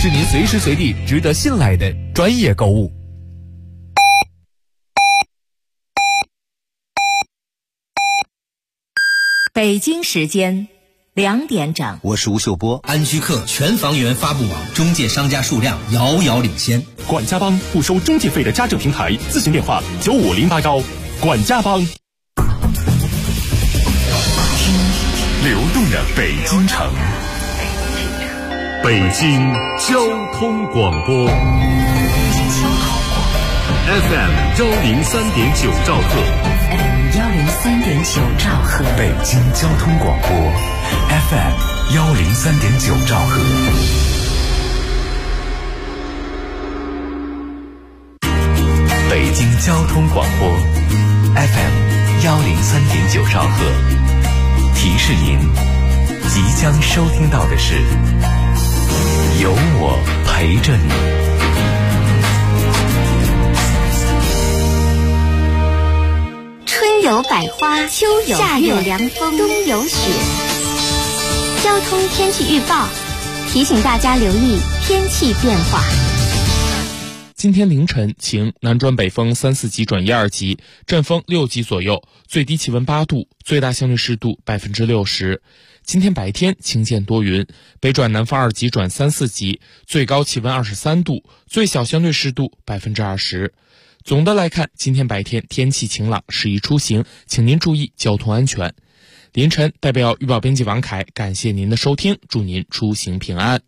是您随时随地值得信赖的专业购物。 北京时间2点整， 我是吴秀波。 安居客全房源发布网中介商家数量遥遥领先。 管家帮不收中介费的家政平台，咨询电话95081。管家帮。流动的北京城，北京交通广播 FM103.9兆赫 103.9兆赫， 北京交通广播 FM103.9兆赫。北京交通广播 FM103.9兆赫。提示您，即将收听到的是有我陪着你。 春有百花，秋有夏有凉风，冬有雪。交通天气预报提醒大家留意天气变化。 今天凌晨晴，南转北风3、4级转1、2级，阵风6级左右，最低气温8度，最大相对湿度60%。今天白天晴间多云，北转南风2级转3、4级，最高气温23度，最小相对湿度20%。总的来看，今天白天天气晴朗，适宜出行，请您注意交通安全。凌晨代表预报编辑王凯，感谢您的收听，祝您出行平安。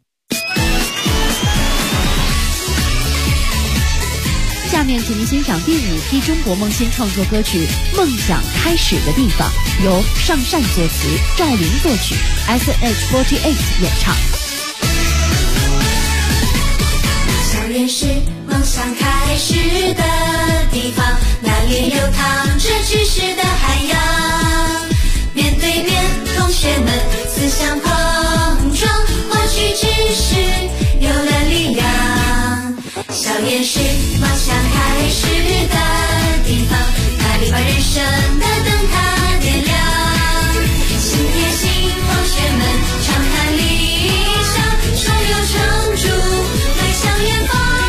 下面请您欣赏第5批中国梦新创作歌曲《梦想开始的地方》，由上善作词，赵琳作曲， SNH48 演唱。 校园是梦想开始的地方，那里流淌着知识的海洋，面对面同学们思想碰撞，获取知识有了力量。校园是梦想开始的地方，那里把人生的灯塔点亮。新贴心同学们常看理想，手有成竹迈向远方。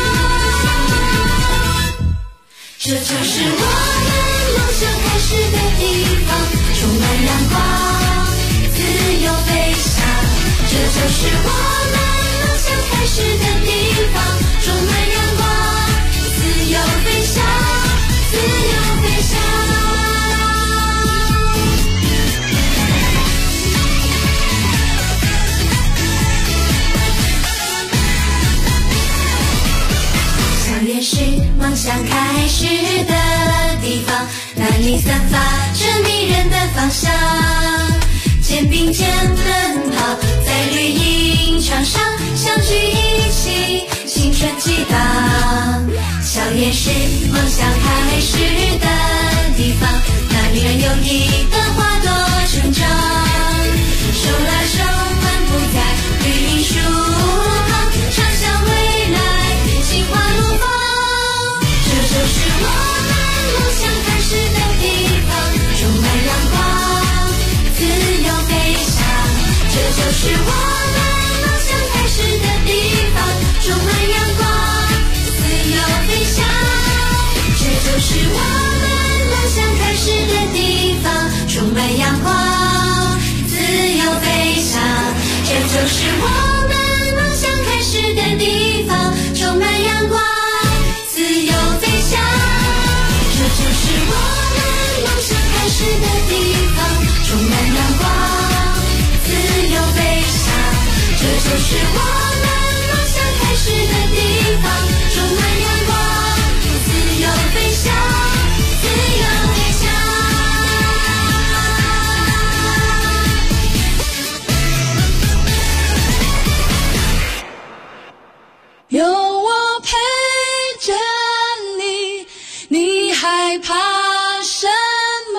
这就是我们梦想开始的地方，充满阳光，自由飞翔。这就是我们梦想开始的地方，充满阳光，自由飞翔，自由飞翔。校园是梦想开始的地方，那里散发着迷人的芳香，肩并肩奔跑在绿茵场上，相聚一起青春激荡。校园是梦想开始的地方，那里让友谊的花朵成长，手拉手漫步在绿荫树旁，畅想未来心花怒放。这就是我们梦想开始的地方，充满阳光，自由飞翔。这就是我们梦想开始的地方，充满阳光，自由飞翔。这就是我们梦想开始的地方，充满阳光，自由飞翔。这就是我们梦想开始的地方，充满阳光，自由飞翔。这就是我们梦想开始的地方，充满阳光，自由飞翔。这就是我们梦想开始的地方，充满阳光，自由飞翔，自由飞翔。 有我陪着你，你害怕什么？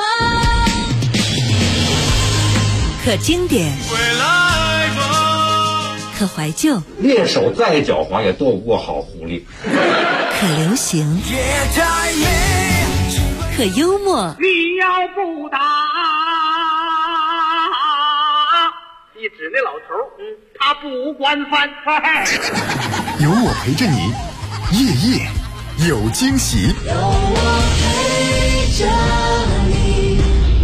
可经典，可怀旧， 猎手再狡猾也斗不过好狐狸。 可流行，可幽默。 你要不打，一指那老头， 他不管饭。 有我陪着你，夜夜有惊喜。 有我陪着你。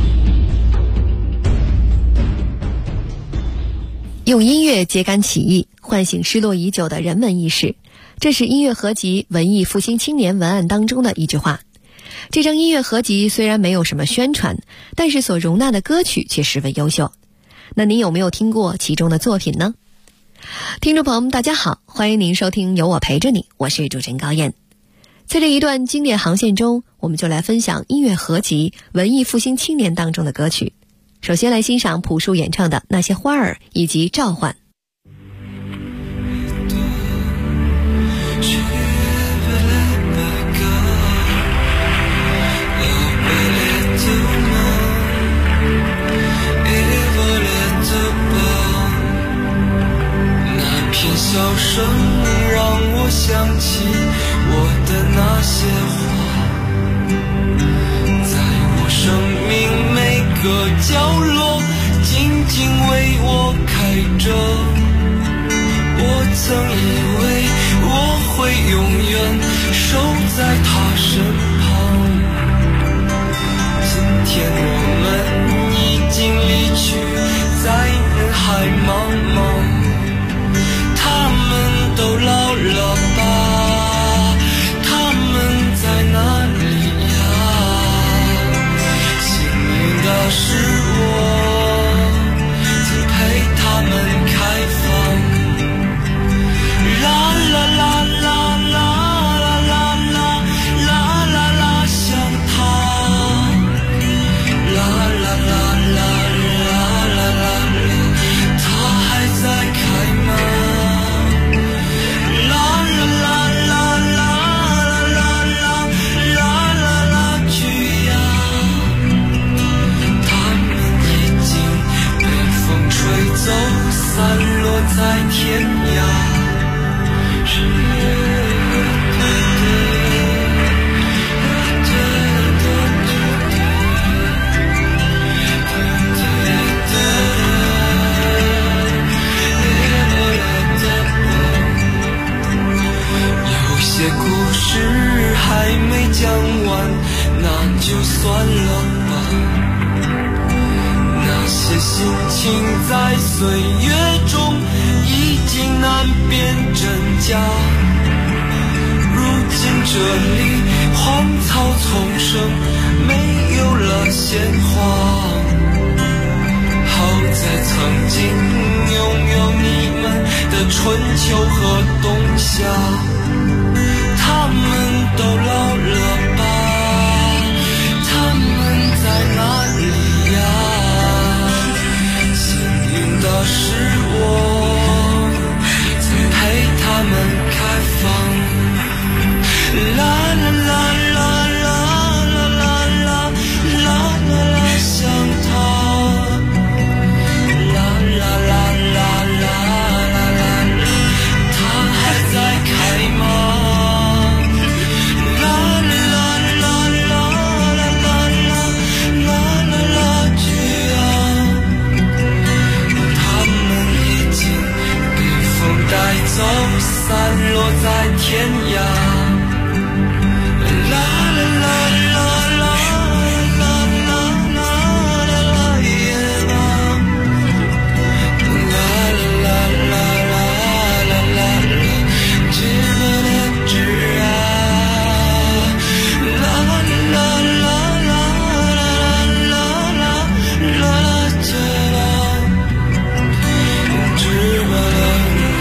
用音乐揭竿起义，唤醒失落已久的人文意识，这是音乐合集《文艺复兴青年》文案当中的一句话。这张音乐合集虽然没有什么宣传，但是所容纳的歌曲却十分优秀。那您有没有听过其中的作品呢？听众朋友们大家好，欢迎您收听有我陪着你，我是主持人高燕。在这一段经典航线中，我们就来分享音乐合集《文艺复兴青年》当中的歌曲。首先来欣赏朴树演唱的《那些花儿》以及《召唤》。 笑声让我想起我的那些话，在我生命每个角落静静为我开着。我曾以为我会永远守在他身旁，今天我们已经离去，在人海茫茫，都老了吧？他们在哪里呀？幸运的是我曾陪他们开放。啦啦啦啦啦啦啦啦啦啦啦，想他。啦啦啦啦啦啦啦，他还在开吗？散落在天涯。有些故事还没讲完，那就算了吧。那些心情在岁月中已经难辨真假，如今这里荒草丛生，没有了鲜花。好在曾经拥有你们的春秋和冬夏，他们都老了吧？他们在哪里呀？的是我曾陪他们开放。啦啦啦啦啦啦啦啦啦啦啦，想他。啦啦啦啦啦啦啦，他还在开吗？啦啦啦啦啦啦啦啦啦啦，去啊！带走，散落在天涯。啦啦啦啦啦啦啦啦啦耶啦。啦啦啦啦啦啦啦，知不了知啊。啦啦啦啦啦啦啦啦知啦，知不了。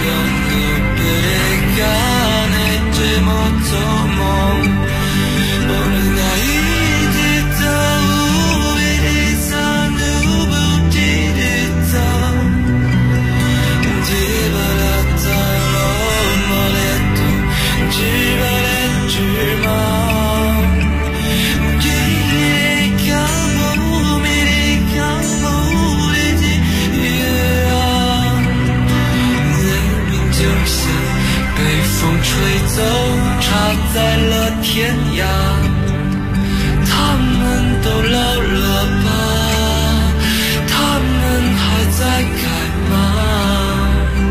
在了天涯，他们都老了吧？他们还在开吗？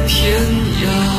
天涯。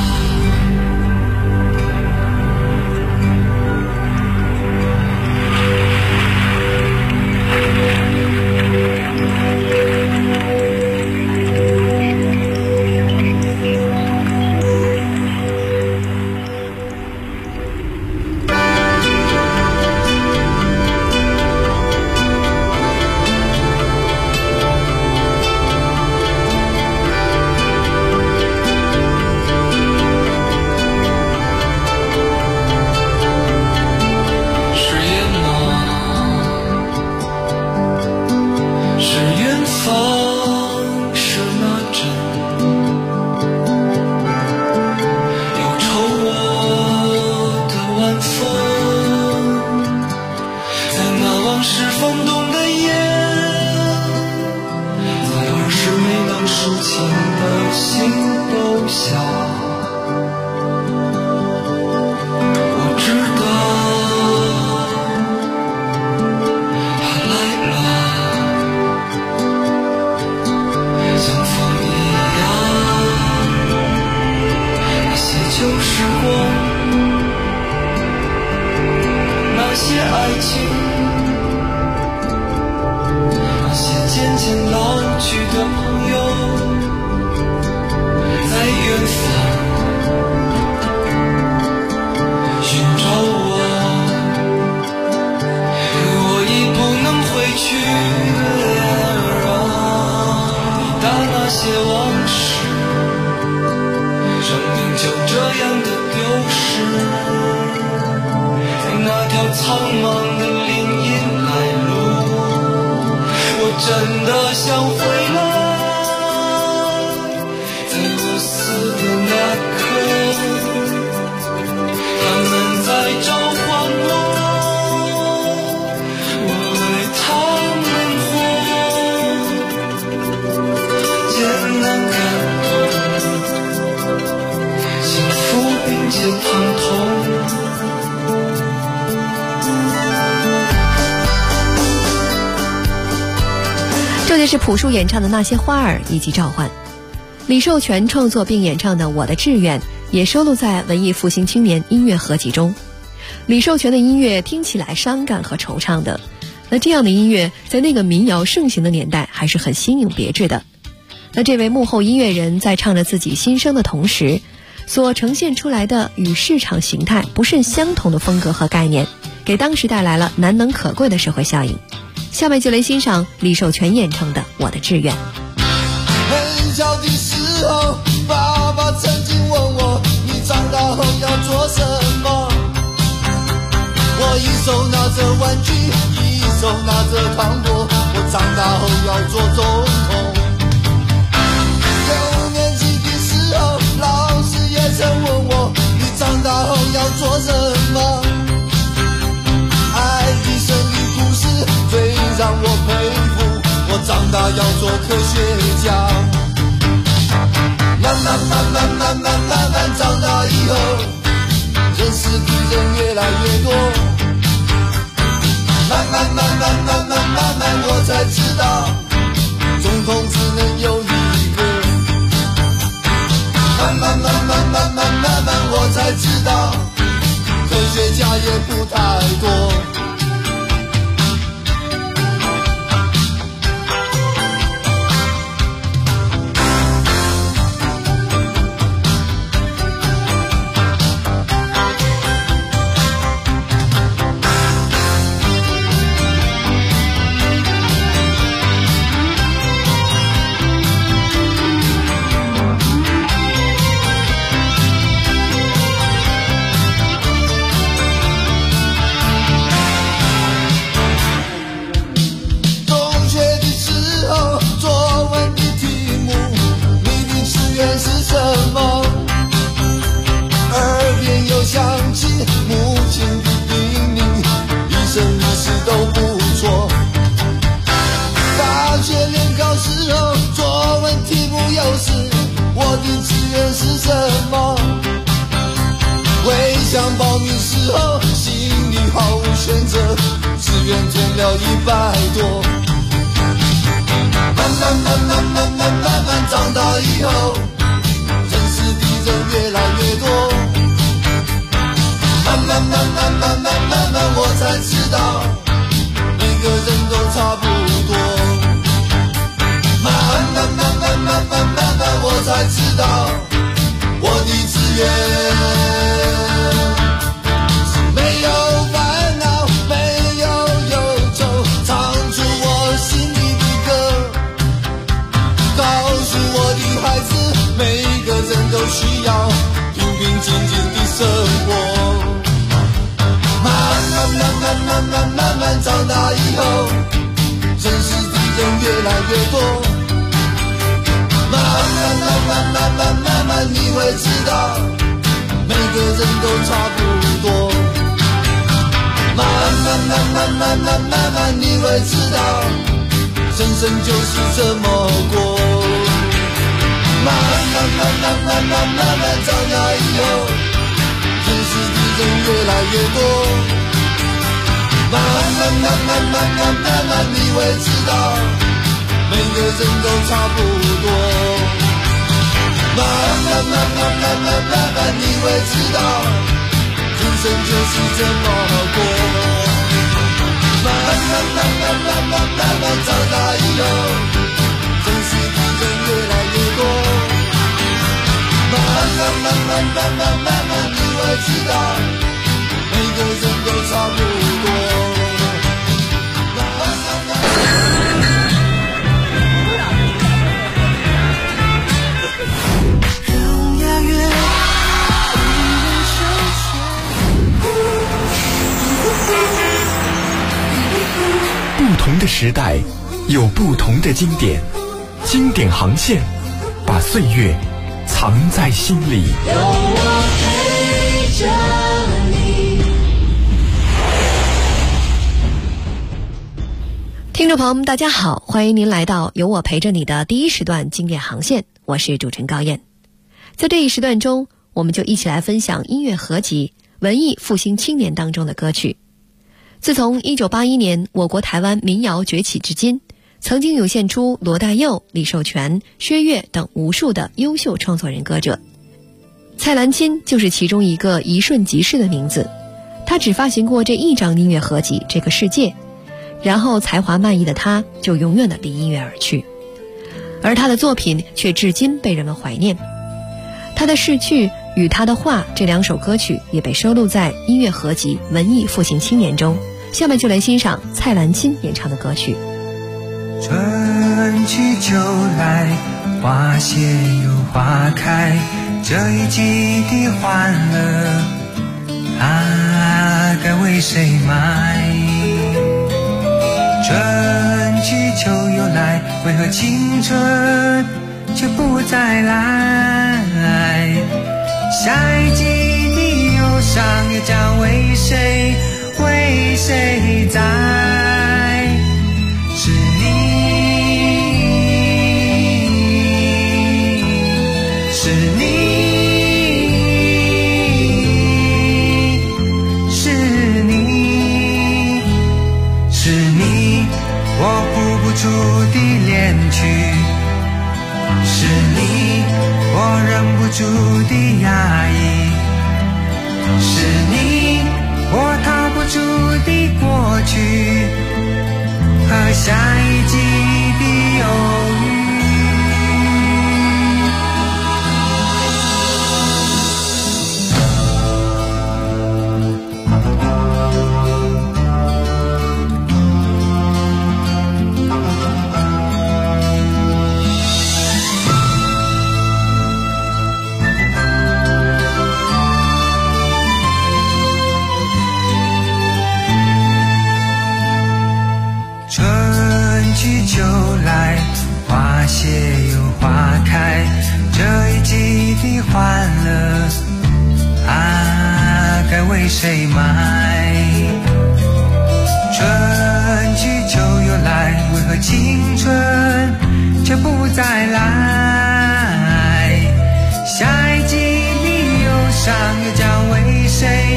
这就是朴树演唱的《那些花儿》以及《召唤》，李寿全创作并演唱的《我的志愿》也收录在文艺复兴青年音乐合集中。李寿全的音乐听起来伤感和惆怅的，那这样的音乐在那个民谣盛行的年代还是很新颖别致的。那这位幕后音乐人在唱着自己心声的同时，所呈现出来的与市场形态不甚相同的风格和概念，给当时带来了难能可贵的社会效应。下面就来欣赏李寿全演唱的《我的志愿》。 很小的时候，爸爸曾经问我，你长大后要做什么？我一手拿着玩具，一手拿着糖果，我长大后要做总统。6年级的时候，老师也曾问我，你长大后要做什么？爱迪生的故事最让我佩服，我长大要做科学家。慢慢长大以后，认识的人越来越多。慢慢我才知道，总统只能有一个。慢慢我才知道，科学家也不太多。想报名时候心里毫无选择，志愿填了100多。慢慢长大以后， 才知道每个人都差不多。慢慢我才知道我的志愿是没有烦恼，没有忧愁，唱出我心里的歌，告诉我的孩子，每个人都需要平平静静的生活。慢慢长大以后，认识的人越来越多。慢慢你会知道，每个人都差不多。慢你会知道，人生就是这么过。慢长大以后，认识的人越来越多。慢你会知道，每个人都差不多。慢你会知道，人生就是这么过。慢长大以后，认识的人越来越多。慢你会知道，每个人都差不多。 不同的时代有不同的经典，经典航线把岁月藏在心里。 有我陪着你。 听众朋友们大家好，欢迎您来到有我陪着你的第一时段经典航线，我是主持人高燕。在这一时段中，我们就一起来分享音乐合集文艺复兴青年当中的歌曲。自从1981年我国台湾民谣崛起至今，曾经涌现出罗大佑、李寿全、薛岳等无数的优秀创作人歌者。蔡澜钦就是其中一个一瞬即逝的名字，他只发行过这一张音乐合集《这个世界》，然后才华漫溢的他就永远的离音乐而去，而他的作品却至今被人们怀念。他的逝去与他的话这两首歌曲也被收录在音乐合集《文艺复兴青年》中。下面就来欣赏蔡澜钦演唱的歌曲。 春去秋来，花谢又花开，这一季的欢乐该为谁埋？春去秋又来，为何青春却不再来？下一季的忧伤又将为谁在？是你，是你，是你，是你，我谱不出的恋曲，是你，我忍不住的压抑，是你，我逃不出的过去和下一季的忧郁。秋来，花谢又花开，这一季的欢乐该为谁埋？春去秋又来，为何青春却不再来？下一季的忧伤又将为谁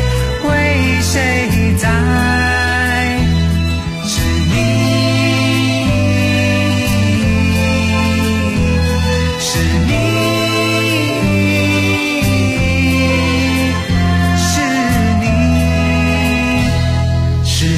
在？是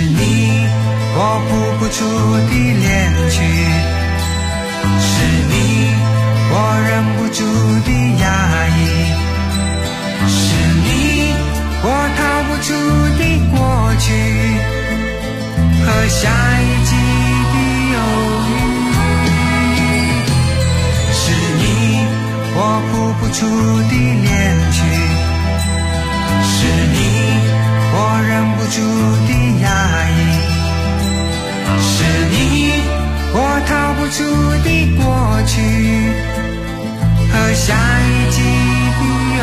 不出的恋曲，是你我忍不住的压抑，是你我逃不出的过去和下一季的忧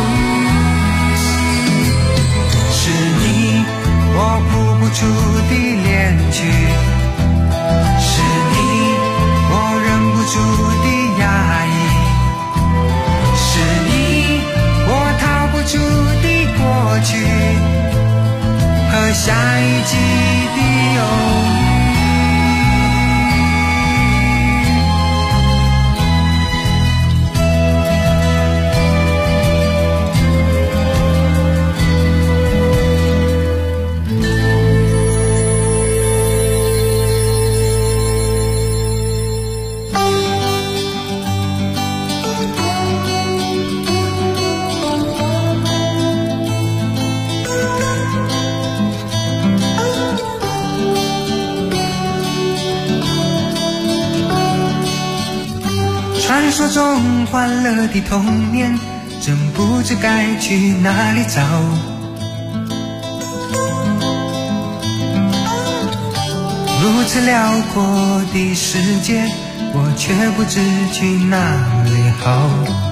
郁，是你我谱不出的恋曲，是你我忍不住的压抑，是你我逃不出的过去和下一季的忧郁。传说中欢乐的童年，真不知该去哪里找。如此辽阔的世界，我却不知去哪里好。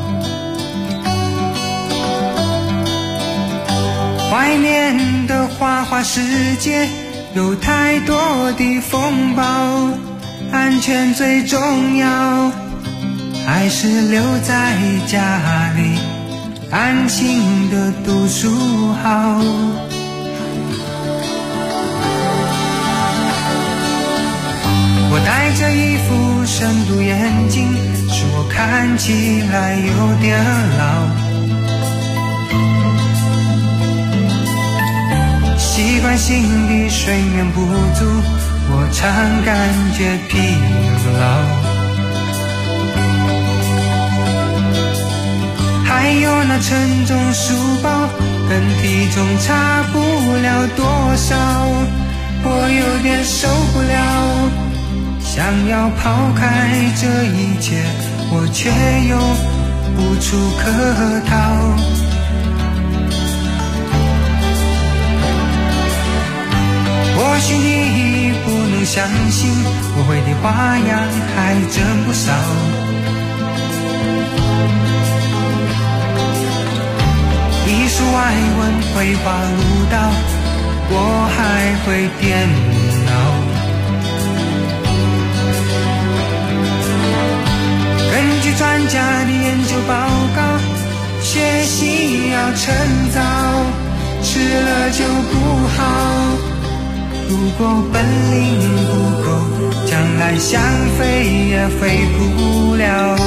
怀念的花花世界，有太多的风暴，安全最重要，还是留在家里安心的读书好。我戴着一副深度眼镜，使我看起来有点老。习惯性的睡眠不足，我常感觉疲劳。还有那沉重书包，跟体重差不了多少，我有点受不了。想要抛开这一切，我却又无处可逃。或许你不能相信，我会的花样还真不少。艺术外文绘画舞蹈，我还会电脑。根据专家的研究报告，学习要趁早，迟了就不好。如果本领不够，将来想飞也飞不了。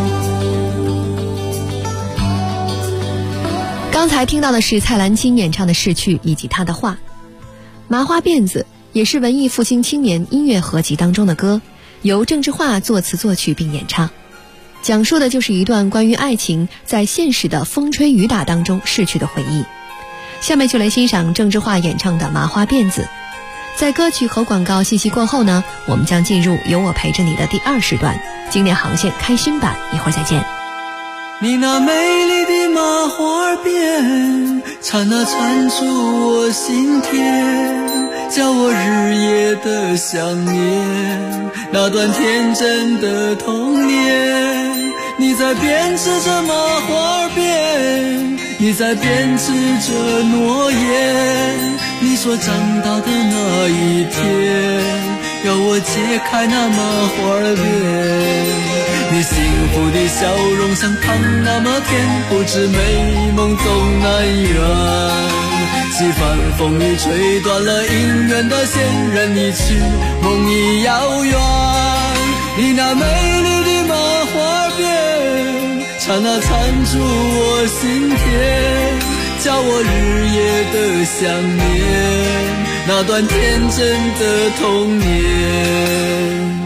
刚才听到的是蔡澜清演唱的逝去以及他的话。麻花辫子也是文艺复兴青年音乐合集当中的歌，由郑智化作词作曲并演唱，讲述的就是一段关于爱情在现实的风吹雨打当中逝去的回忆。下面就来欣赏郑智化演唱的麻花辫子。在歌曲和广告信息过后呢，我们将进入有我陪着你的第2时段，经典航线开心版，一会儿再见。 你那美丽的麻花辫，刹那缠住我心田，叫我日夜的想念那段天真的童年。你在编织着麻花辫，你在编织着诺言，你说长大的那一天，要我解开那麻花辫。你幸福的笑容像糖那么甜，不知美梦总难圆。几番风雨吹断了姻缘的线，任你去梦已遥远。你那美丽的麻花辫，刹那缠住我心田，叫我日夜的想念那段天真的童年。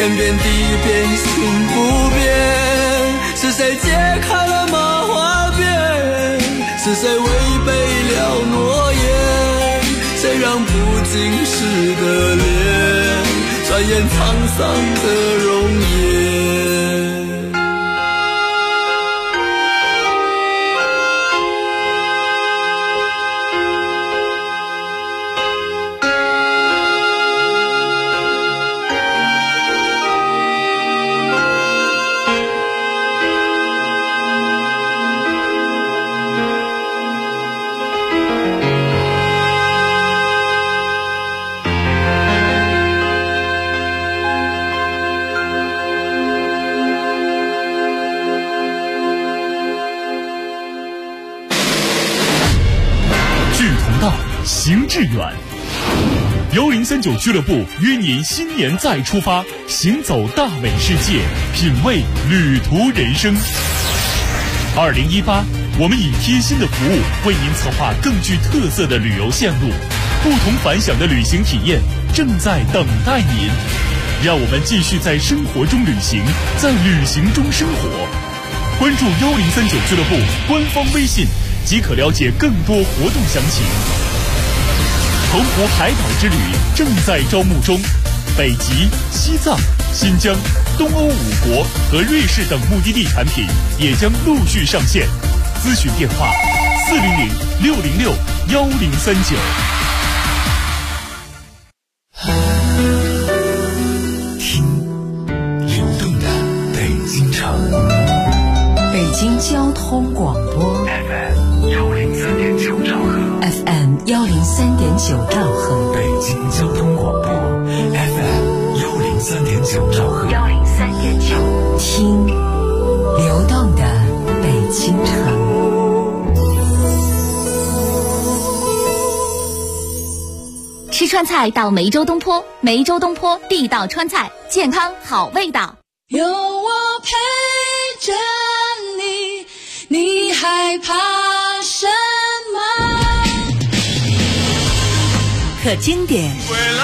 天变地变心不变，是谁解开了麻花辫？是谁违背了诺言？谁让不经事的脸转眼沧桑的容颜？ 行致远，1039俱乐部约您新年再出发，行走大美世界，品味旅途人生。2018，我们以贴心的服务为您策划更具特色的旅游线路，不同凡响的旅行体验正在等待您。让我们继续在生活中旅行，在旅行中生活。关注1039俱乐部官方微信，即可了解更多活动详情。澎湖海岛之旅正在招募中，北极、西藏、新疆、东欧5国和瑞士等目的地产品也将陆续上线。咨询电话400-606-1039。 听流动的北京城， 北京交通广播 FM103.9兆赫。 FM103.9兆赫， 北京交通广播 FM103.9兆赫 ，103.9，听流动的北京城。 吃川菜到梅州东坡，梅州东坡地道川菜，健康好味道。 有我陪着你，你害怕什么？ 可经典，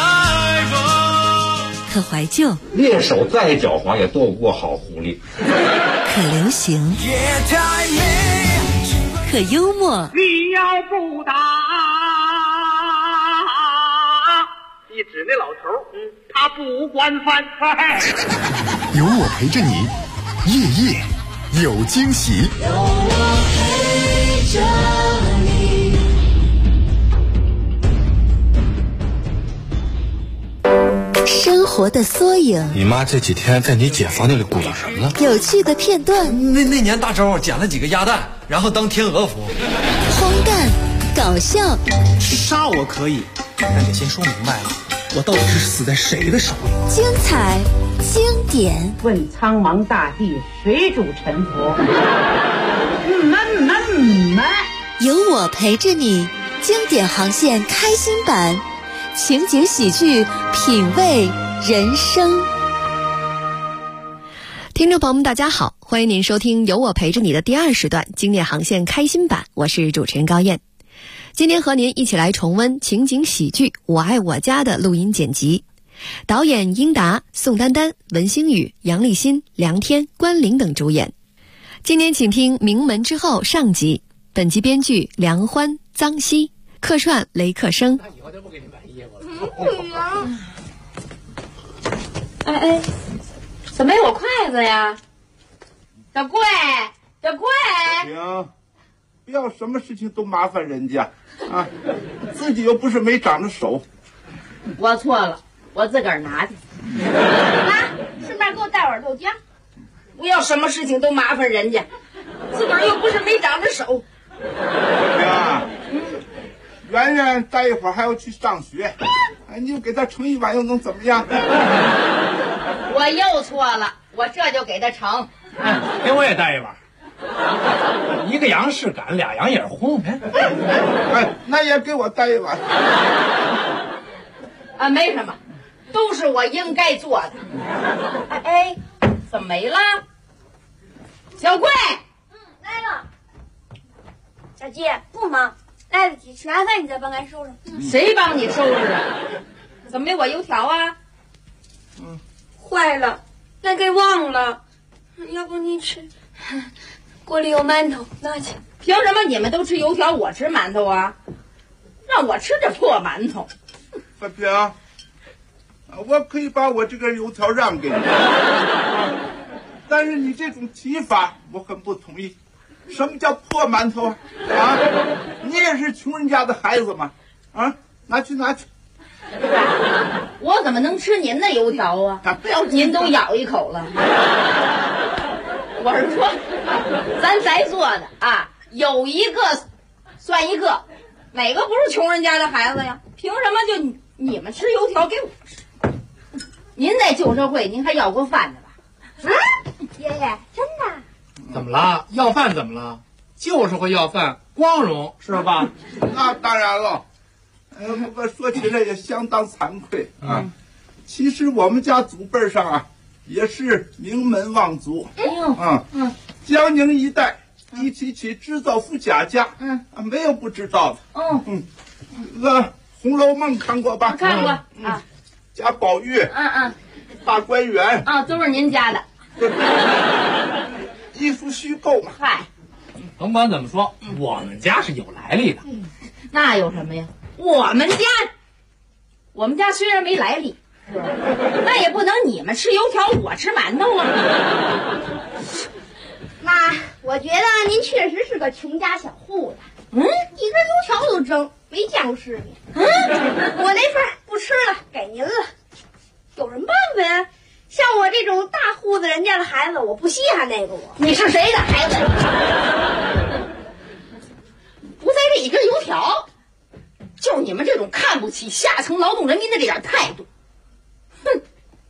可怀旧， 猎手再狡猾也斗不过好狐狸。 可流行，可幽默。 你要不打，一指那老头，他不管饭菜。 有我陪着你，夜夜有惊喜。 有我陪着你。 生活的缩影， 你妈这几天在你姐夫那里鼓捣什么呢？ 有趣的片段。 那年大周捡了几个鸭蛋，然后当天鹅服。 荒诞，搞笑。 杀我可以，但得先说明白了，我到底是死在谁的手里？ 精彩，经典。 问苍茫大地，谁主沉浮？ 有我陪着你，经典航线开心版。情景喜剧，品味人生。听众朋友们大家好，欢迎您收听有我陪着你的第2时段经典航线开心版，我是主持人高燕。今天和您一起来重温情景喜剧《我爱我家》的录音剪辑，导演英达、宋丹丹、文星宇、杨立新、梁天、关凌等主演。今天请听《名门之后》上集，本集编剧梁欢、臧希，客串雷克生。 哎，怎么没有筷子呀？小贵， 行，不要什么事情都麻烦人家啊，自己又不是没长着手。 我错了，我自个儿拿去。啊，顺便给我带碗豆浆。不要什么事情都麻烦人家，自个儿又不是没长着手。 呀，圆圆待一会儿还要去上学，哎，你就给他盛一碗又能怎么样？ 我又错了，我这就给他盛。 给我也带一碗。一个羊是赶，俩羊也是轰。 哎，那也给我带一碗。 啊，没什么，都是我应该做的。哎，怎么没了？小贵， 来了。小姐不忙，来得及，吃完饭你再帮俺收拾。 谁帮你收拾啊？怎么没我油条啊？ 坏了，那给忘了。要不你吃，锅里有馒头，拿去。 凭什么你们都吃油条，我吃馒头啊？让我吃这破馒头。 范平，我可以把我这根油条让给你，但是你这种提法我很不同意。什么叫破馒头啊？啊，你也是穷人家的孩子嘛？啊，拿去。 我怎么能吃您的油条啊？ 不要， 您都咬一口了。我是说，咱在座的啊，有一个算一个，哪个不是穷人家的孩子呀？凭什么就你们吃油条给我吃？您在旧社会您还要过饭呢吧？ 啊，爷爷，真的？ 怎么了？要饭怎么了？就是会要饭，光荣是吧？ 那当然了。不过说起来也相当惭愧啊。其实我们家祖辈上啊，也是名门望族。江宁一带一提起织造夫贾家，没有不知道的。这个《红楼梦》看过吧？ 看过啊。 贾宝玉，大观园啊，都是您家的。 艺术虚构嘛。 嗨， 甭管怎么说，我们家是有来历的。 那有什么呀？我们家虽然没来历，那也不能你们吃油条，我吃馒头啊。 妈，我觉得您确实是个穷家小户子。一根油条都蒸，没见过世面。我那份不吃了，给您了。有什么办法呀？像我这种大户子人家的孩子，我不稀罕那个我。 你是谁的孩子？不在这一根油条，就是你们这种看不起下层劳动人民的这点态度。哼！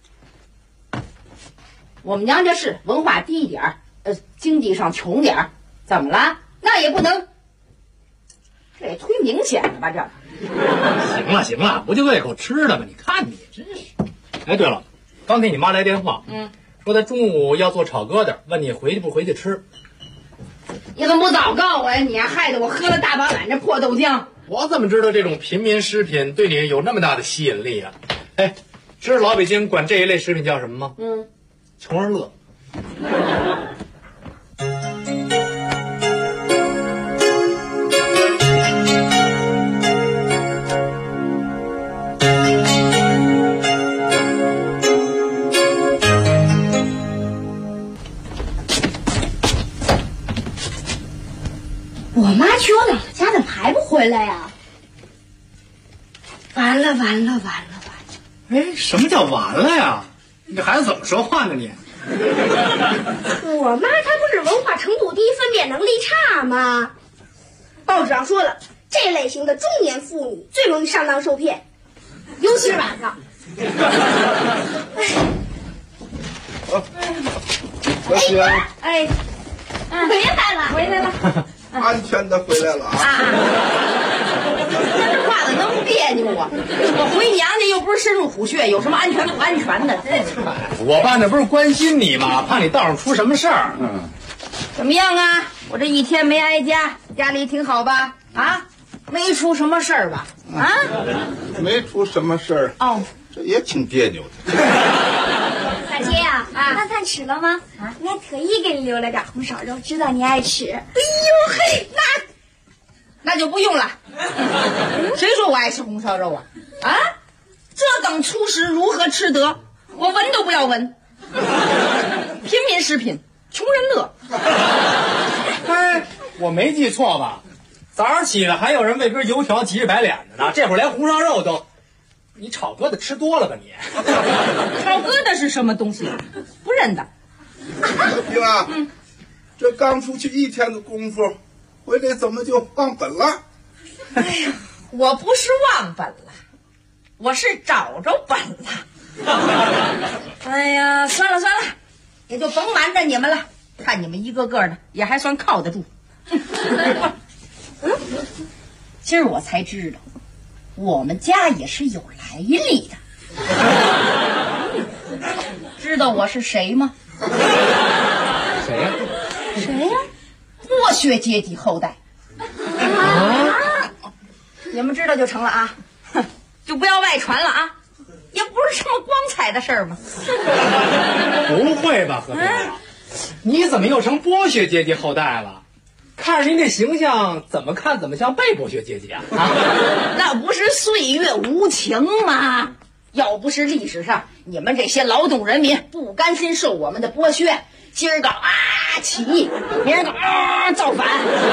我们娘家是文化低一点，经济上穷点，怎么了？那也不能，这也忒明显了吧？这行了，不就为口吃的吗？你看你真是。哎，对了，刚给你妈来电话，说她中午要做炒疙瘩，问你回去不回去吃。 你怎么不早告我呀？你还害得我喝了大把碗这破豆浆。 我怎么知道这种平民食品对你有那么大的吸引力啊？哎，知道老北京管这一类食品叫什么吗？穷人乐。 我妈去我姥姥家怎么还不回来呀？完了！ 哎，什么叫完了呀？你这孩子怎么说话呢你？ 我妈她不是文化程度低、分辨能力差吗？报纸上说了，这类型的中年妇女最容易上当受骗，尤其是晚上。回来了。 安全的回来了啊！ 这话怎么那么别扭啊？我回娘家又不是深入虎穴，有什么安全不安全的？真是。 我爸那不是关心你吗？怕你道上出什么事儿。 怎么样啊？我这一天没挨家，家里挺好吧？啊，没出什么事儿吧？啊， 没出什么事儿。 哦， 这也挺别扭的。 大姐呀，那饭吃了吗？我特意给你留了点红烧肉，知道你爱吃。哎呦嘿，那就不用了。谁说我爱吃红烧肉啊？啊，这等粗食如何吃得？我闻都不要闻。平民食品，穷人乐。 哎，我没记错吧？早上起来还有人为根油条急着白脸的呢，这会儿连红烧肉都。你炒疙瘩吃多了吧你？ 炒疙瘩是什么东西？不认得。 平啊，这刚出去一天的功夫，回来怎么就忘本了？ 哎呀，我不是忘本了，我是找着本了。哎呀，算了，也就甭瞒着你们了。看你们一个个的也还算靠得住。今儿我才知道。我们家也是有来历的，知道我是谁吗？ 谁呀？ 剥削阶级后代。你们知道就成了啊，就不要外传了啊，也不是是这么光彩的事儿吗？ 不会吧，和平？你怎么又成剥削阶级后代了？看着您这形象，怎么看怎么像被剥削阶级啊！ 那不是岁月无情吗？要不是历史上你们这些劳动人民不甘心受我们的剥削，今儿个起义，明儿个造反，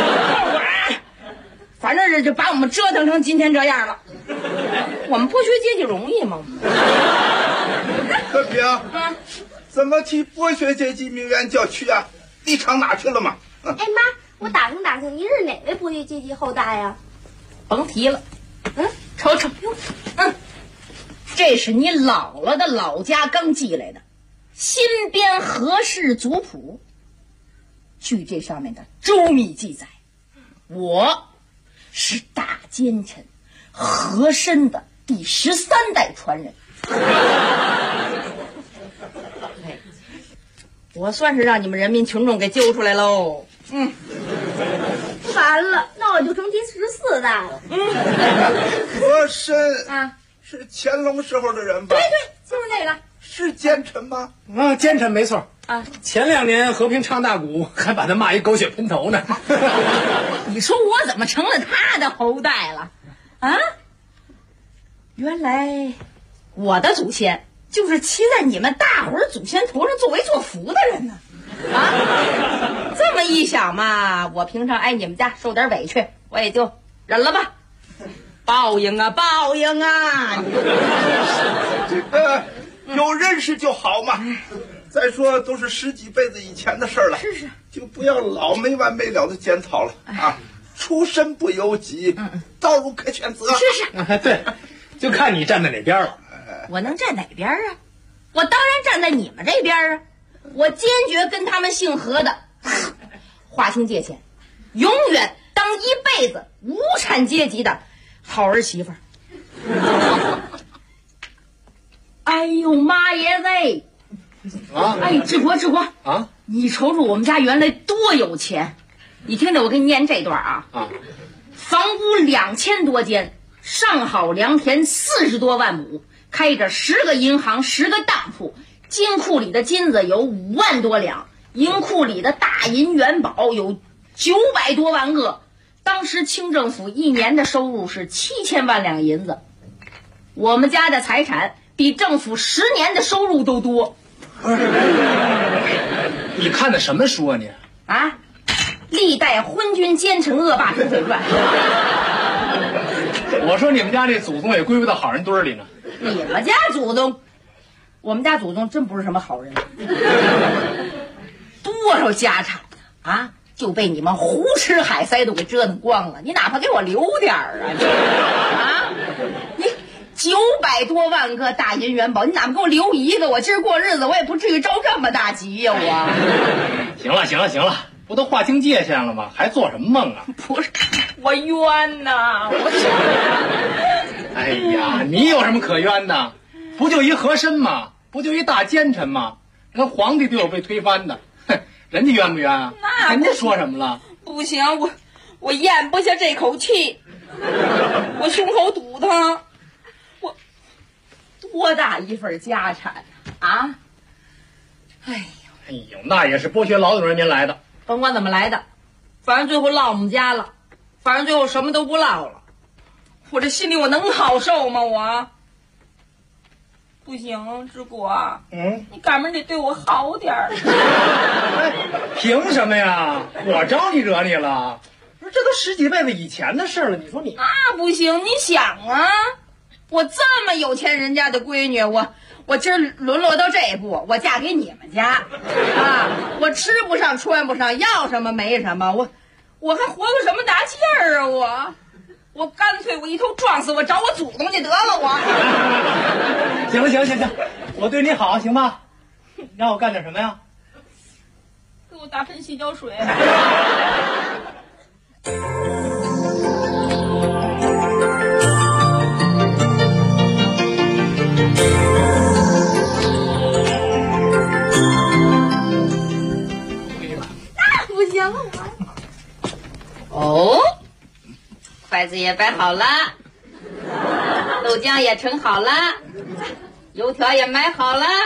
反正是就把我们折腾成今天这样了。我们剥削阶级容易吗？ 和平，怎么提剥削阶级名媛叫屈啊？立场哪去了吗？ 哎妈，我打听打听，您是哪位剥削阶级后代呀？ 甭提了，瞅瞅，这是你姥姥的老家刚寄来的新编和氏族谱。据这上面的周密记载，我是大奸臣和珅的第13代传人。我算是让你们人民群众给揪出来喽。 完了，那我就成第14代了。 和珅是乾隆时候的人吧？ 对，就是那个。 是奸臣吗？ 奸臣没错前2年和平唱大鼓，还把他骂一狗血喷头呢。 你说我怎么成了他的后代了？原来我的祖先就是骑在你们大伙儿祖先头上作威作福的人呢。这么一想嘛，我平常挨你们家受点委屈，我也就忍了吧。报应啊，报应啊！ 有认识就好嘛。再说都是10几辈子以前的事儿了， 是， 就不要老没完没了的检讨了出身不由己，道路可选择。 是， 对，就看你站在哪边了。 我能站哪边啊？我当然站在你们这边啊！我坚决跟他们姓何的划清界限，永远当一辈子无产阶级的好儿媳妇儿。哎呦妈耶嘞！志国你瞅瞅我们家原来多有钱！你听着，我给你念这段房屋2000多间，上好良田40多万亩，开着10个银行10个当铺，金库里的金子有5万多两，银库里的大银元宝有900多万个。当时清政府1年的收入是7000万两银子，我们家的财产比政府10年的收入都多。 你看的什么书啊你？ 历代昏君奸臣恶霸土匪传。 我说你们家这祖宗也归不到好人堆里呢。 你们家祖宗，我们家祖宗真不是什么好人。多少家产就被你们胡吃海塞都给折腾光了，你哪怕给我留点儿你900多万个大银元宝，你哪怕给我留一个，我今儿过日子我也不至于着这么大急呀我。 行了，不都划清界限了吗？还做什么梦啊？ 不是，我冤呐！ 哎呀，你有什么可冤的？不就一和珅吗？不就一大奸臣吗？连皇帝都有被推翻的，人家冤不冤啊？人家说什么了？ 不行，我咽不下这口气，我胸口堵疼。我多大一份家产哎呦，那也是剥削劳动人民来的。 甭管怎么来的，反正最后落我们家了，反正最后什么都不落了。我这心里我能好受吗？我不行，志国，你赶明得对我好点儿。 凭什么呀？我招你惹你了？不是，这都10几辈子以前的事了。你说你那不行，你想我这么有钱人家的闺女，我今儿沦落到这一步，我嫁给你们家我吃不上穿不上，要什么没什么，我还活个什么大劲儿啊我干脆我一头撞死，我找我祖宗去得了行，我对你好行吧？让我干点什么呀？ 给我打盆洗脚水。不行筷子也摆好了，豆浆也盛好了， 油条也买好了。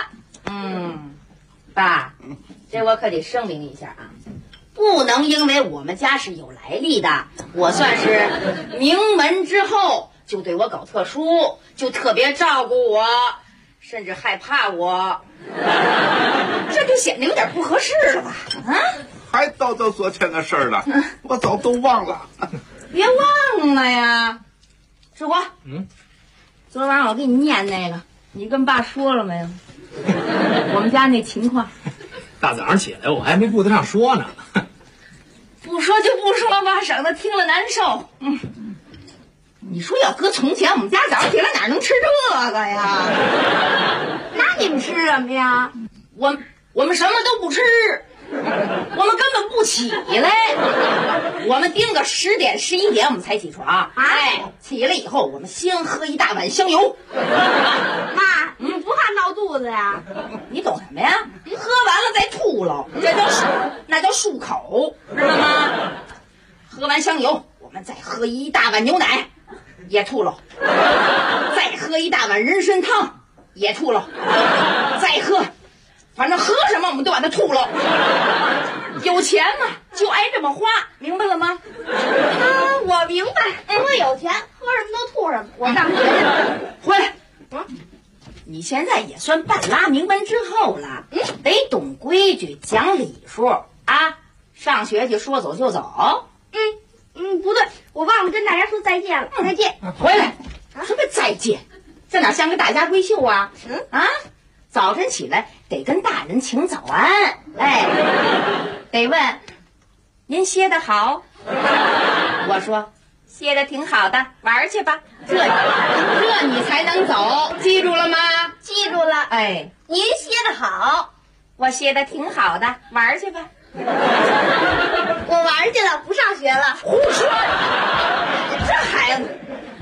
爸，这我可得声明一下啊，不能因为我们家是有来历的，我算是名门之后，就对我搞特殊，就特别照顾我，甚至害怕我，这就显得有点不合适了吧？啊， 还叨叨昨天的事儿了，我早都忘了。 别忘了呀，志国。昨晚我给你念那个，你跟爸说了没有？我们家那情况。 大早上起来我还没顾得上说呢。 不说就不说吧，省得听了难受。你说要搁从前，我们家早上起来哪能吃这个呀？ 那你们吃什么呀？ 我们什么都不吃，我们根本不起来。我们盯个10点11点我们才起床。起来以后我们先喝一大碗香油。 妈，你不怕闹肚子呀？ 你懂什么呀？喝完了再吐了，那叫漱口，知道吗？喝完香油，我们再喝一大碗牛奶，也吐了；再喝一大碗人参汤，也吐了；再喝，反正喝什么我们都把它吐了。有钱嘛，就爱这么花，明白了吗？ 我明白。我有钱，喝什么都吐什么。我上学去。 回来。你现在也算半拉名门之后了，得懂规矩，讲礼数啊！上学去说走就走。 不对，我忘了跟大家说再见了。再见。 回来。什么再见？这哪像个大家闺秀啊？早晨起来得跟大人请早安，得问您歇得好。我说歇得挺好的，玩去吧。这你才能走，记住了吗？ 记住了。您歇得好， 我歇得挺好的，玩去吧。 我玩去了，不上学了。 胡说！这孩子。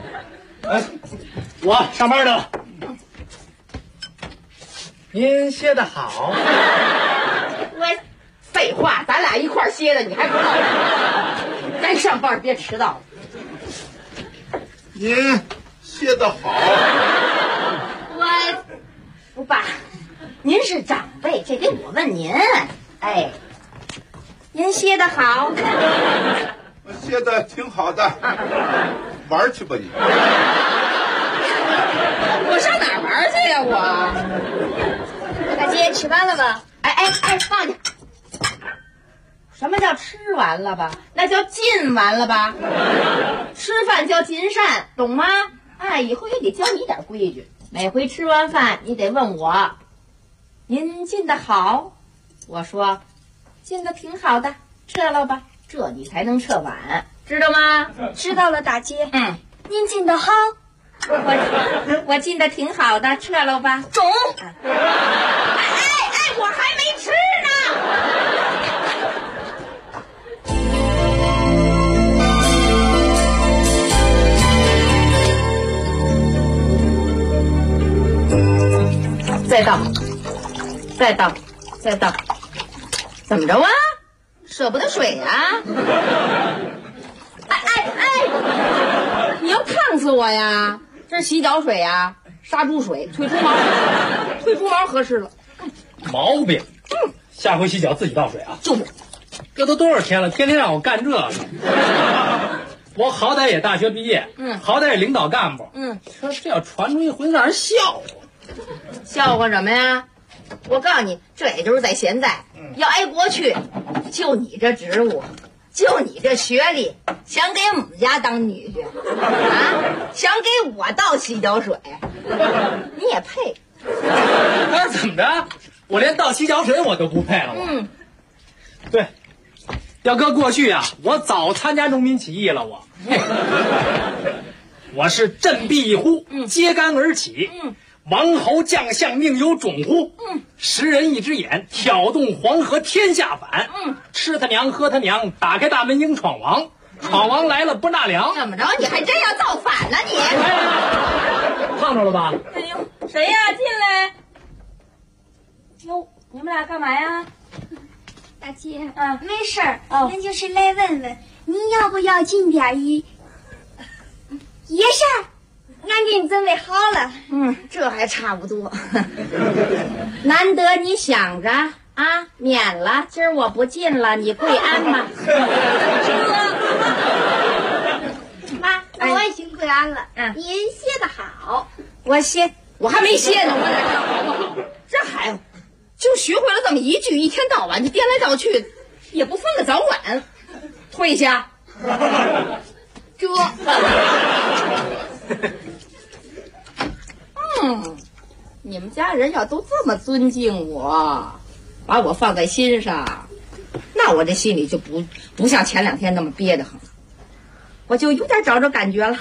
我上班了。您歇得好。 废话，咱俩一块歇的，你还不知道？该上班别迟到。 您歇得好。 爸，您是长辈，这得我问您。您歇得好。 我歇得挺好的。玩去吧你。 我上哪儿玩去呀？ 大姐，吃完了吗？ 放下。什么叫吃完了吧？那叫尽完了吧？吃饭叫尽善，懂吗？以后也得教你点规矩。每回吃完饭，你得问我，您尽得好？我说，尽得挺好的，撤了吧，这你才能撤碗，知道吗？ 知道了，大姐。您尽得好。 我尽得挺好的，撤了吧。 中。 我还没吃呢。再倒，怎么着啊？舍不得水啊？你要烫死我呀！这是洗脚水呀，杀猪水，退猪毛合适了。 毛病。下回洗脚自己倒水啊。 就是， 这都多少天了，天天让我干这个。我好歹也大学毕业，好歹也领导干部，说这要传出一回让人笑话。 笑话什么呀？我告诉你，这也就是在现在，要挨过去，就你这职务，就你这学历，想给我们家当女婿啊？想给我倒洗脚水，你也配？ 那怎么着？我连倒洗脚水我都不配了。对，要搁过去啊，我早参加农民起义了。我是振臂一呼，揭竿而起。王侯将相宁有种乎？10人1只眼，挑动黄河天下反。吃他娘喝他娘，打开大门迎闯王。闯王来了不纳粮。 怎么着？你还真要造反了你？ 烫着了吧？ 哎呦，谁呀？进来。哟，你们俩干嘛呀？ 大姐，没事儿，俺就是来问问，你要不要进点野扇？ 给你准备好了。 这还差不多。难得你想着啊，免了，今儿我不进了，你跪安吧。 妈，我也行跪安了。您歇得好。 我还没歇呢，我哪知道好不好？这孩子就学会了这么一句，一天到晚就颠来倒去，也不分个早晚。退下。 这。 你们家人要都这么尊敬我，把我放在心上，那我这心里就不像前2天那么憋得很了，我就有点找着感觉了。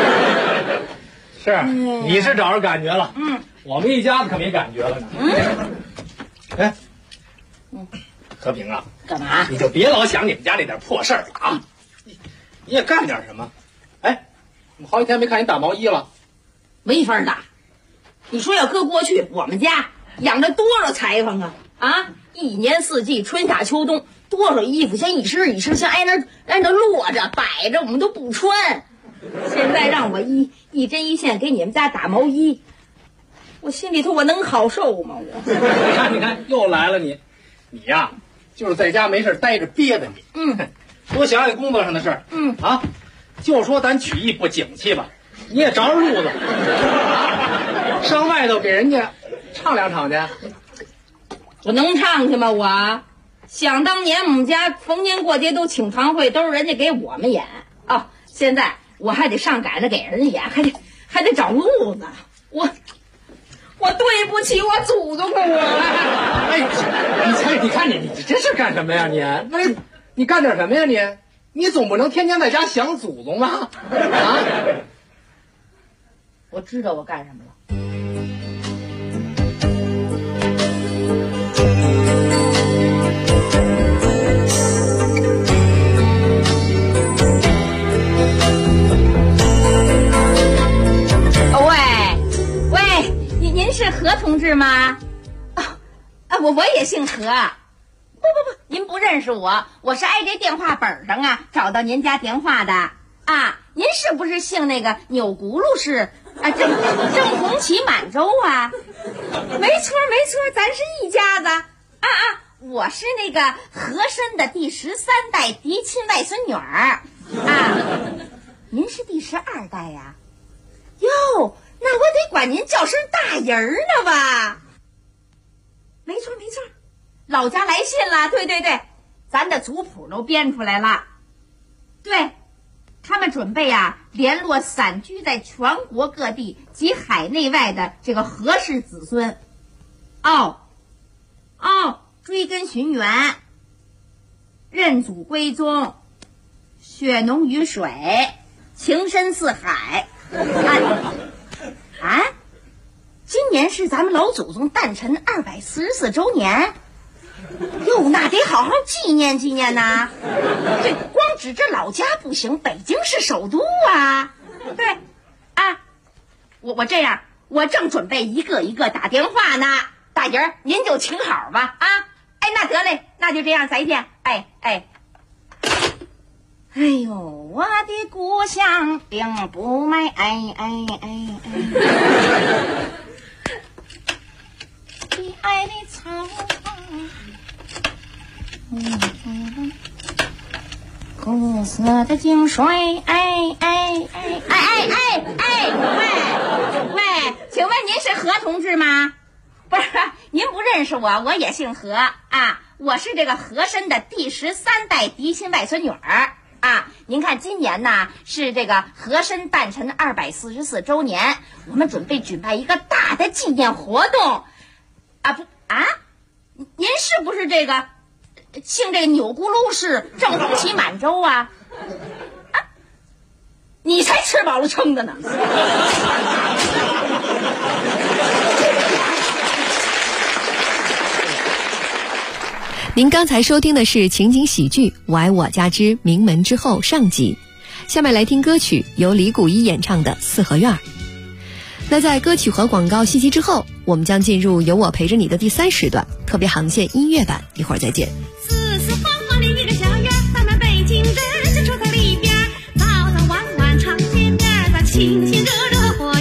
是，你是找着感觉了。我们一家子可没感觉了呢。哎，和平啊， 干嘛？ 你就别老想你们家那点破事儿了啊！你也干点什么？哎，我们好几天没看你打毛衣了。 没法打。你说要搁过去，我们家养着多少裁缝啊！一年四季，春夏秋冬，多少衣服像一身一身，像挨那摞着摆着，我们都不穿。现在让我一针一线给你们家打毛衣，我心里头我能好受吗？我你看又来了你呀，就是在家没事待着憋的你。多想想工作上的事儿。就说咱曲艺不景气吧，你也着路子，上外头给人家唱2场去。 我能唱去吗？我想当年我们家逢年过节都请堂会，都是人家给我们演啊。现在我还得上赶着给人家演，还得找路子。我对不起我祖宗啊！ 你看你这是干什么呀你？你干点什么呀你总不能天天在家想祖宗吧？ 我知道我干什么了。喂，您是何同志吗？我也姓何。不，您不认识我，我是挨这电话本上找到您家电话的啊。您是不是姓那个钮轱辘氏正红旗满洲啊？没错，咱是一家子我是那个和珅的第13代嫡亲外孙女儿您是第12代呀？哟，那我得管您叫声大人儿呢吧？没错，老家来信了，对，咱的族谱都编出来了。对，他们准备联络散居在全国各地及海内外的这个何氏子孙，追根寻源，认祖归宗，血浓于水，情深似海。今年是咱们老祖宗诞辰244周年，哟，那得好好纪念纪念呐。这光指着老家不行，北京是首都啊。对我这样，我正准备一个一个打电话呢。大爷儿，您就请好吧那得嘞，那就这样，再见。哎呦，我的故乡并不美，亲爱的草古色的井水，喂，请问您是何同志吗？不是，您不认识我也姓何我是这个和珅的第13代嫡亲外孙女儿您看今年是这个和珅诞辰244周年，我们准备举办一个大的纪念活动您是不是这个姓这个钮轱辘氏正红旗满洲你才吃饱了撑的呢。 您刚才收听的是情景喜剧《我爱我家之名门之后》上集，下面来听歌曲，由李谷一演唱的《四合院》。那在歌曲和广告信息之后，我们将进入由我陪着你的第3时段特别航线音乐版，一会儿再见。 四四方方的一个小院，咱们北京人就住在里边，早早晚晚常见面，咱亲亲热热和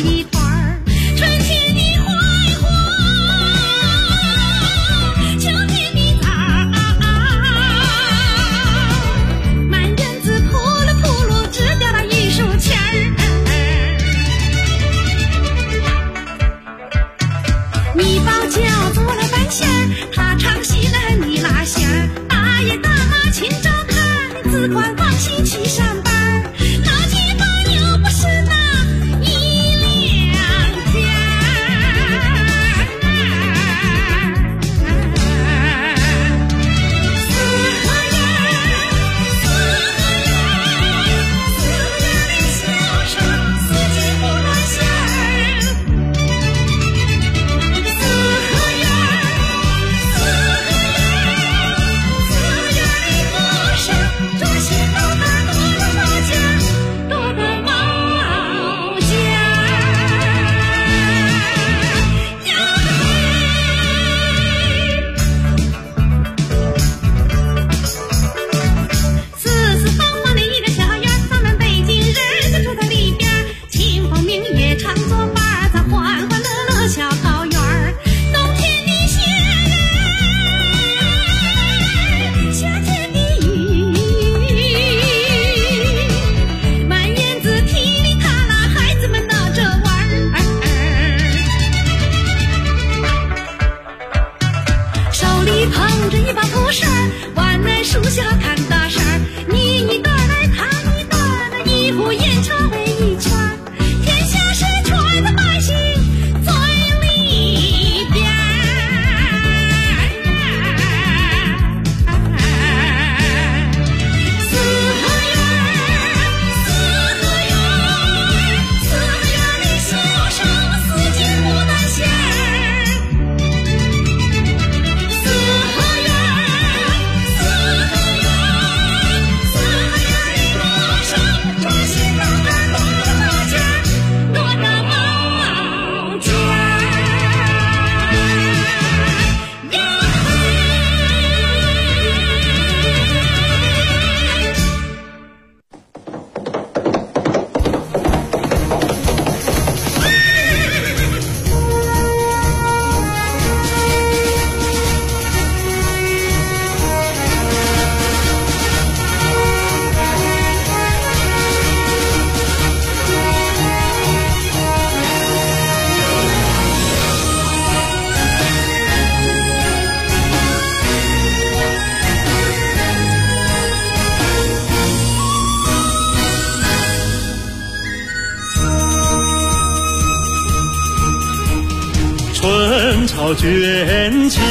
春潮卷起，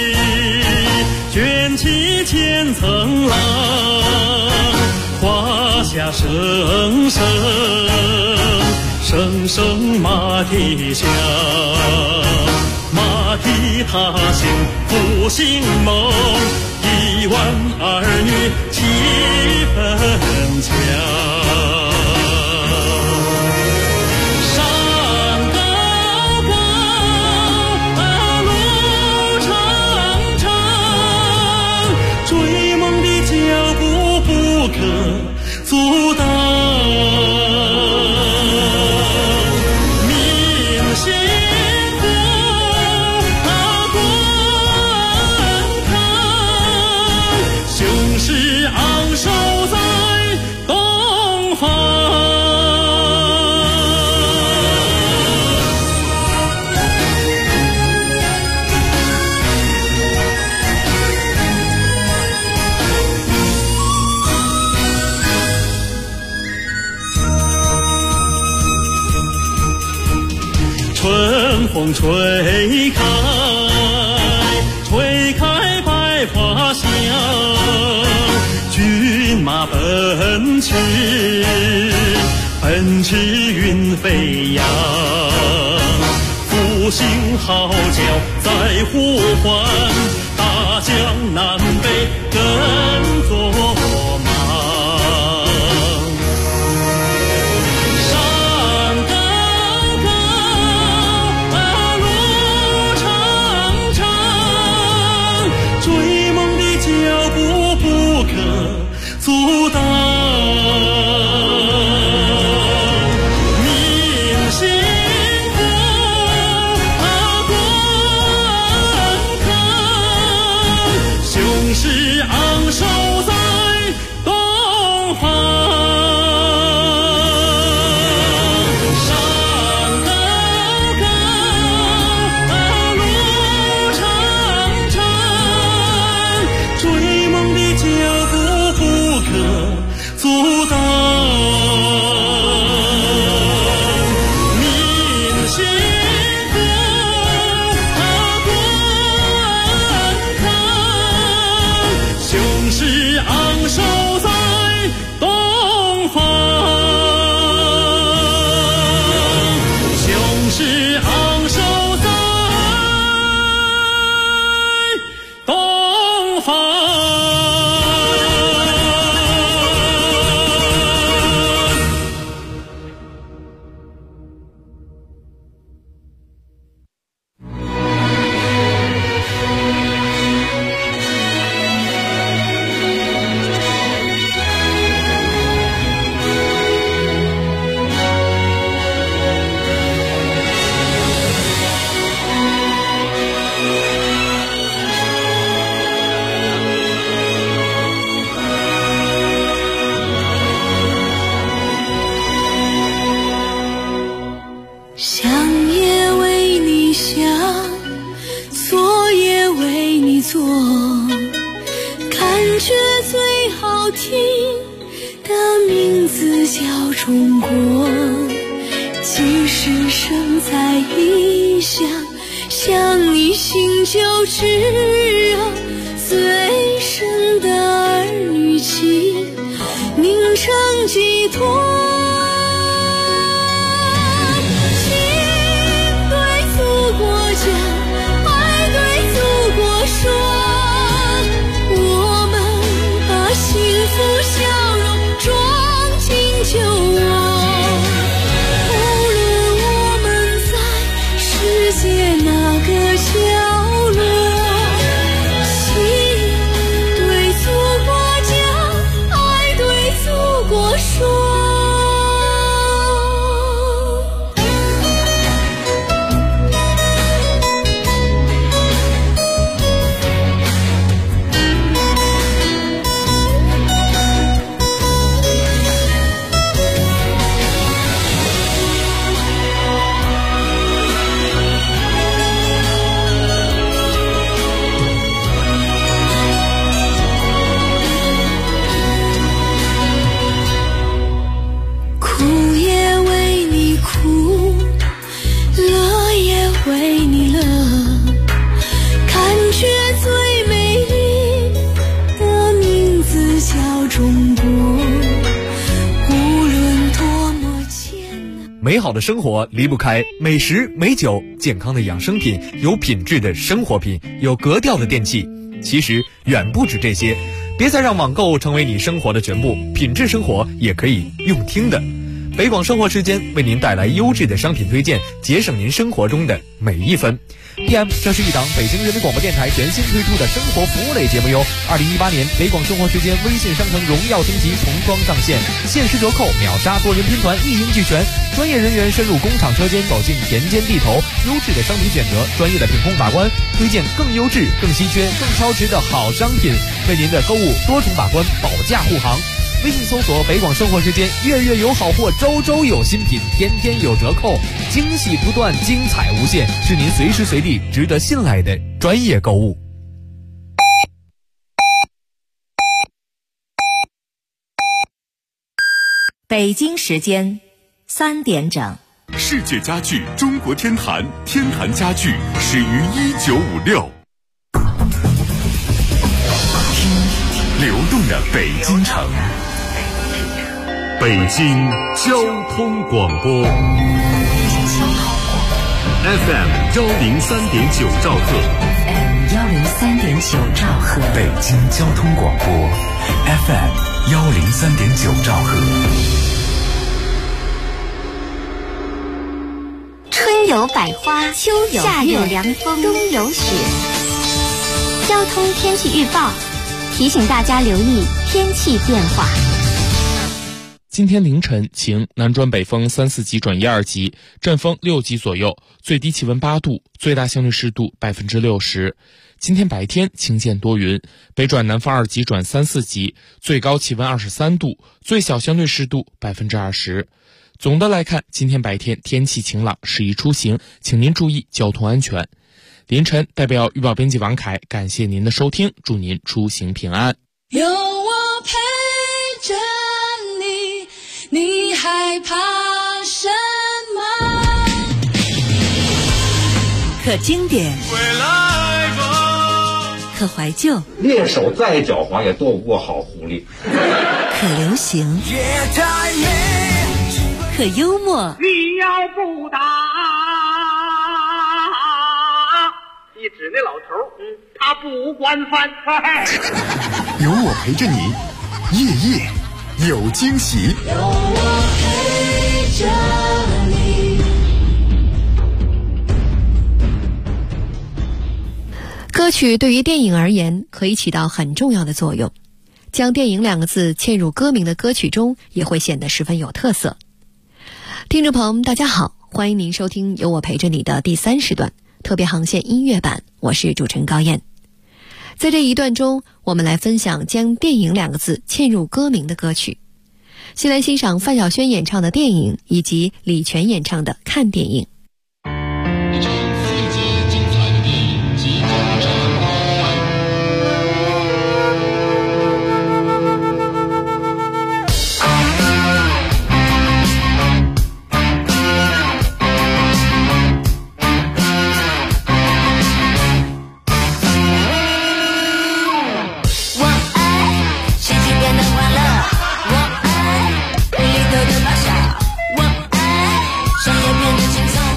卷起千层浪，华夏声声，声声马蹄响，马蹄踏响复兴梦，1万儿女气氛强。阻挡，明星湖观看，雄狮昂首在东方。春风吹开，吹开百花香，骏马奔驰，奔驰云飞扬，复兴号角在呼唤，大江南北跟作忙。阻挡，明星湖观看，雄狮昂首在东方。山高高，路长长，追梦的脚步不可阻挡，明星湖观看，雄狮昂首在东方，雄狮昂首在东方。 想也为你想，做也为你做，感觉最好听的名字叫中国。即使身在异乡，想你心就炙热，最深的儿女情凝成寄托。 说为你了，感觉最美丽的名字叫中国，无论多么艰难。 美好的生活离不开美食美酒，健康的养生品，有品质的生活品，有格调的电器。其实远不止这些，别再让网购成为你生活的全部，品质生活也可以用听的。北广生活时间为您带来优质的商品推荐，节省您生活中的每一分。PM， 这是一档北京人民广播电台全新推出的生活服务类节目哟。2018年北广生活时间微信商城荣耀升级重装上线，限时折扣，秒杀多人拼团，一应俱全。专业人员深入工厂车间，走进田间地头，优质的商品选择，专业的品控把关，推荐更优质、更稀缺、更超值的好商品，为您的购物多重把关，保驾护航。微信搜索北广生活时间，月月有好货，周周有新品，天天有折扣，惊喜不断，精彩无限，是您随时随地值得信赖的专业购物。 北京时间3点整。 世界家具中国天坛，天坛家具始于1956。听流动的北京城。北京交通广播 FM 103.9兆赫 103.9兆赫， 北京交通广播 FM 103.9兆赫。 春有百花，秋有夏有凉风，冬有雪。交通天气预报提醒大家留意天气变化。 今天凌晨晴，南转北风3、4级转1、2级，阵风6级左右，最低气温8度，最大相对湿度60%。今天白天晴间多云，北转南风2级转3、4级，最高气温23度，最小相对湿度20%。总的来看，今天白天天气晴朗，适宜出行，请您注意交通安全。凌晨代表预报编辑王凯感谢您的收听，祝您出行平安。 有我陪着你，你害怕什么？ 可经典，可怀旧， 猎手再狡猾也斗不过好狐狸。 可流行，可幽默。 你要不打，一指那老头，他不管饭。 有我陪着你，夜夜有惊喜。 有我陪着你。 歌曲对于电影而言可以起到很重要的作用，将电影2个字嵌入歌名的歌曲中也会显得十分有特色。听众朋友们大家好，欢迎您收听有我陪着你的第3时段特别航线音乐版，我是主持人高燕。在这一段中，我们来分享将电影2个字嵌入歌名的歌曲。先来欣赏范晓萱演唱的电影，以及李泉演唱的看电影。 商业片的轻松。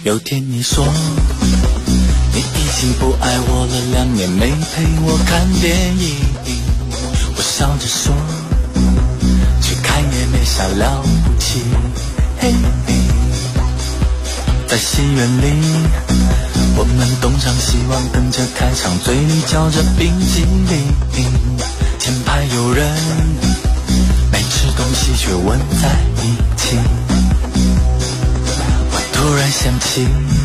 有天你说你已经不爱我了，2年没陪我看电影，我笑着说去看也没啥了不起。嘿嘿，在戏院里我们东张西望，等着开场，嘴里嚼着冰激凌，前排有人没吃东西却吻在一起，我突然想起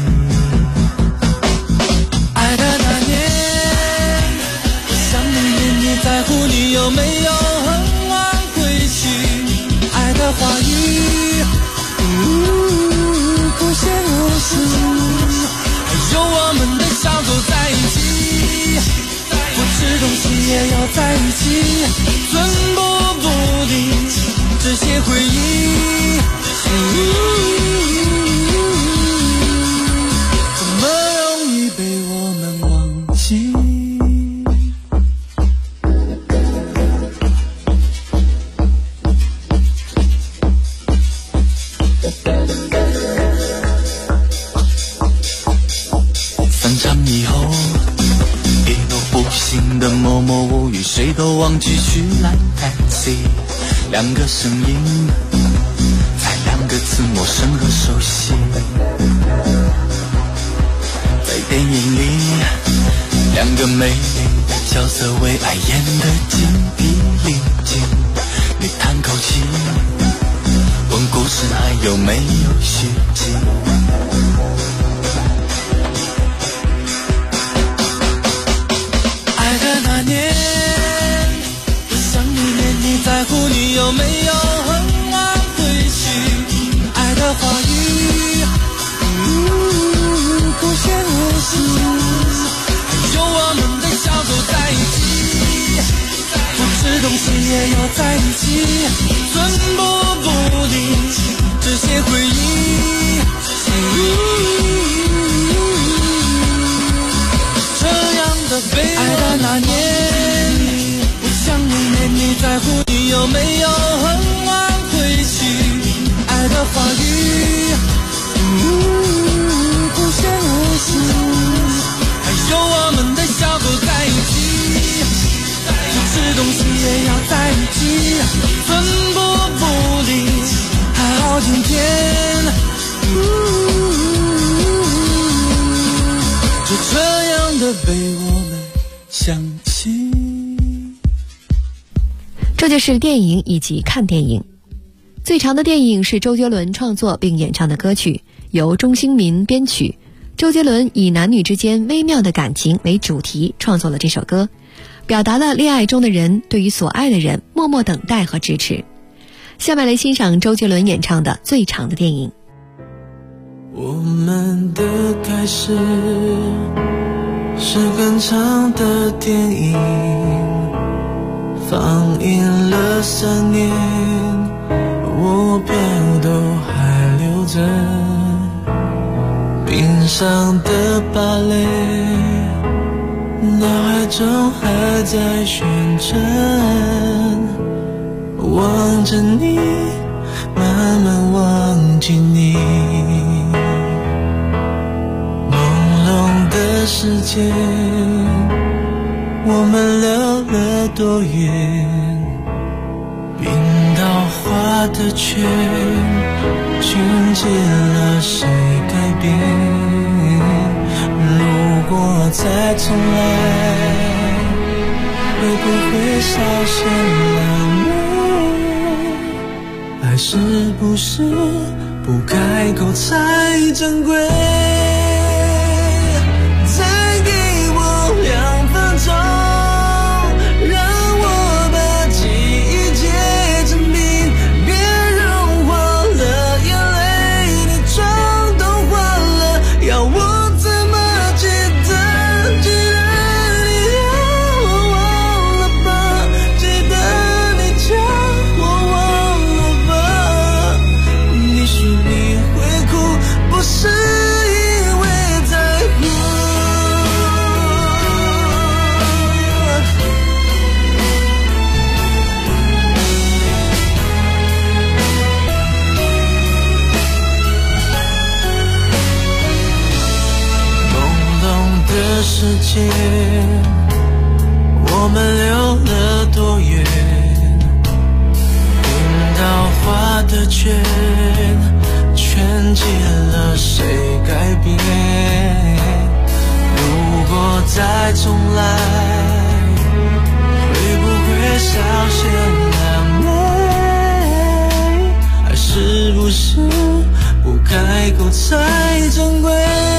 爱的那年，我想你在乎你有没有很晚回去，爱的话语不显无私，有我们的小狗在一起，不吃东西也要在一起，寸步不离这些回忆，怎么容易被我们忘记。散场以后一路不行的默默无语，谁都忘记去拦 taxi， 2个声音才2个字，陌生和熟悉。在电影里2个美丽的角色为爱演得精疲力尽，你叹口气问故事还有没有续集。爱的那年，我想你在乎你有没有很晚回去，爱的话语不显无私，有我们的小狗在一起，不吃东西也要在一起，寸步不离这些回忆，这样的被爱的那年，我想你在乎你有没有很晚回去，爱的话语不显无私，还有我们的小狗在一起，不吃东西也要在一起，寸步不离，还好今天就这样的被我们想起。 这就是电影以及看电影。最长的电影是周杰伦创作并演唱的歌曲，由钟兴民编曲。周杰伦以男女之间微妙的感情为主题创作了这首歌，表达了恋爱中的人对于所爱的人默默等待和支持。下面来欣赏周杰伦演唱的最长的电影。 我们的开始是很长的电影，放映了3年，我票都还留着，冰上的芭蕾，脑海中还在旋转，望着你，慢慢忘记你，朦胧的时间，我们溜了多远，冰刀划的圈，穷尽了谁改变，如果再重来，会不会稍显浪漫，爱是不是不开口才珍贵，再给我2分钟，让我把记忆结成冰，别融化了眼泪，你妆都换了，要我怎么记得？记得你让我忘了吧，记得你叫我忘了吧，你说你会哭，不是因时间，我们溜了多远？冰刀划的圈，圈起了谁改变？如果再重来，会不会稍显谄媚？还是不是不开口才珍贵？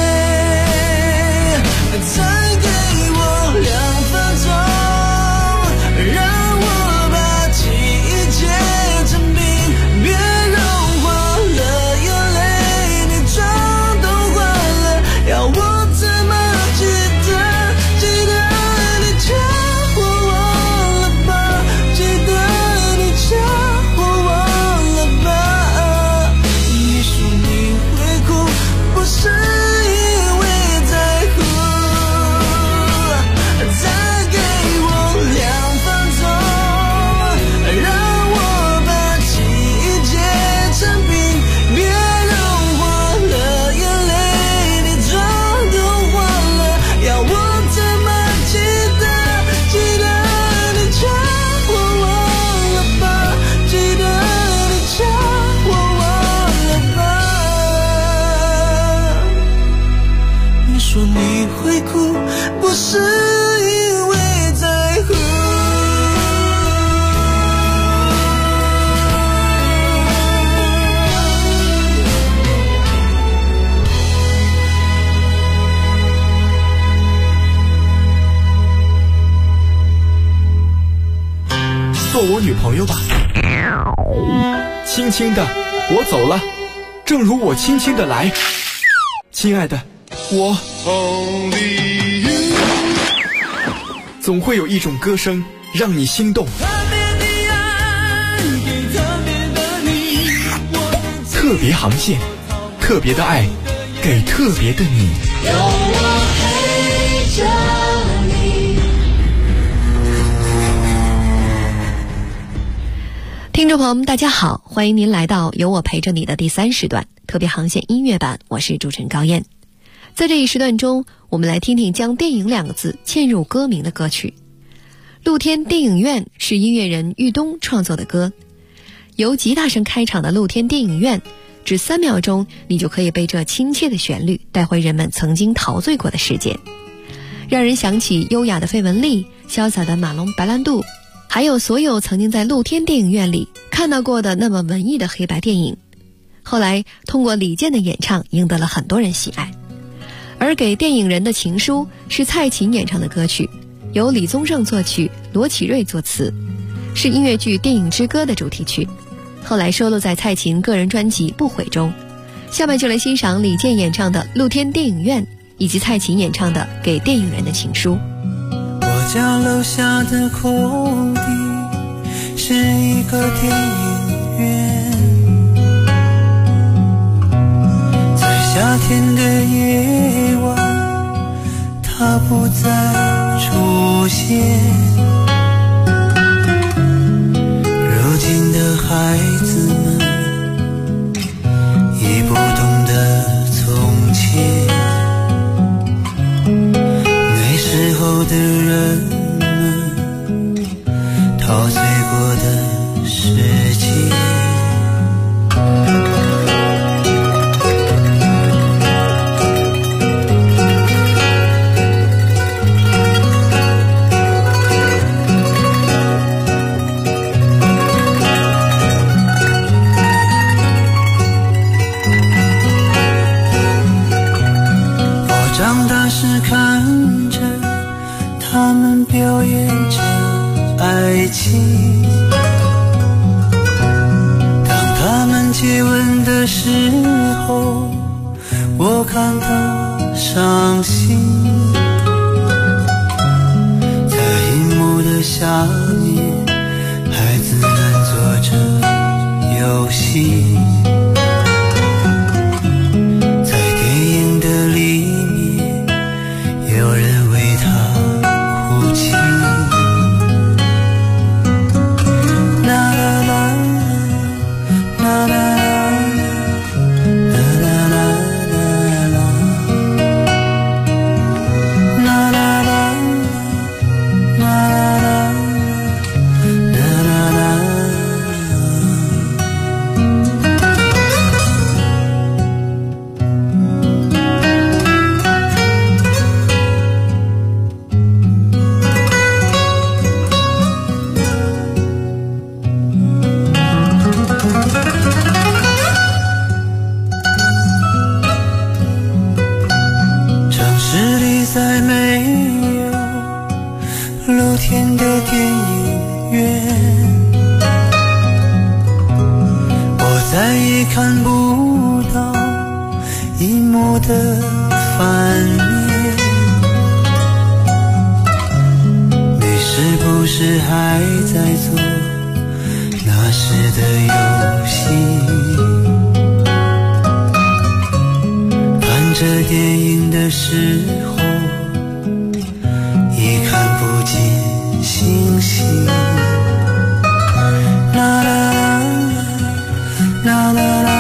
再给我2分钟，让我把记忆结成冰，别融化了眼泪，你妆都换了，要我怎么记得你叫我忘了吧，记得你叫我忘了吧。你说你会哭，不是因为在乎，再给我2分钟，让我把记忆结成冰，别融化了眼泪，你妆都换了，要我怎么记得你叫我忘了吧，记得你叫我忘了吧。你说你会哭，不是因为在乎。 做我女朋友吧。轻轻的，我走了，正如我轻轻的来。亲爱的，我总会有一种歌声让你心动。特别航线，特别的爱，给特别的你。 有我陪着你。 听众朋友们，大家好，欢迎您来到有我陪着你的第3时段特别航线音乐版，我是主持人高燕。在这一时段中，我们来听听将电影2个字嵌入歌名的歌曲。露天电影院是音乐人玉东创作的歌，由吉他声开场的露天电影院，只3秒钟，你就可以被这亲切的旋律带回人们曾经陶醉过的世界，让人想起优雅的费雯丽、潇洒的马龙白兰度，还有所有曾经在露天电影院里看到过的那么文艺的黑白电影。后来通过李健的演唱，赢得了很多人喜爱。而给电影人的情书是蔡琴演唱的歌曲，由李宗盛作曲，罗启瑞作词，是音乐剧《电影之歌》的主题曲，后来收录在蔡琴个人专辑《不悔》中。下面就来欣赏李健演唱的《露天电影院》，以及蔡琴演唱的《给电影人的情书》。 我家楼下的空地是一个电影院，在夏天的夜晚，它不再出现。如今的孩子们已不懂得从前，那时候的人们陶醉过的世界。长大时看着他们表演着爱情，当他们接吻的时候，我感到伤心。在荧幕的下面，孩子们做着游戏，在电影的里有人为他哭泣，啦啦啦，啦啦啦，啦啦啦啦啦，啦啦也看不到一抹的反面。你是不是还在做那时的游戏？看着电影的时候也看不见星星。啦啦啦啦啦啦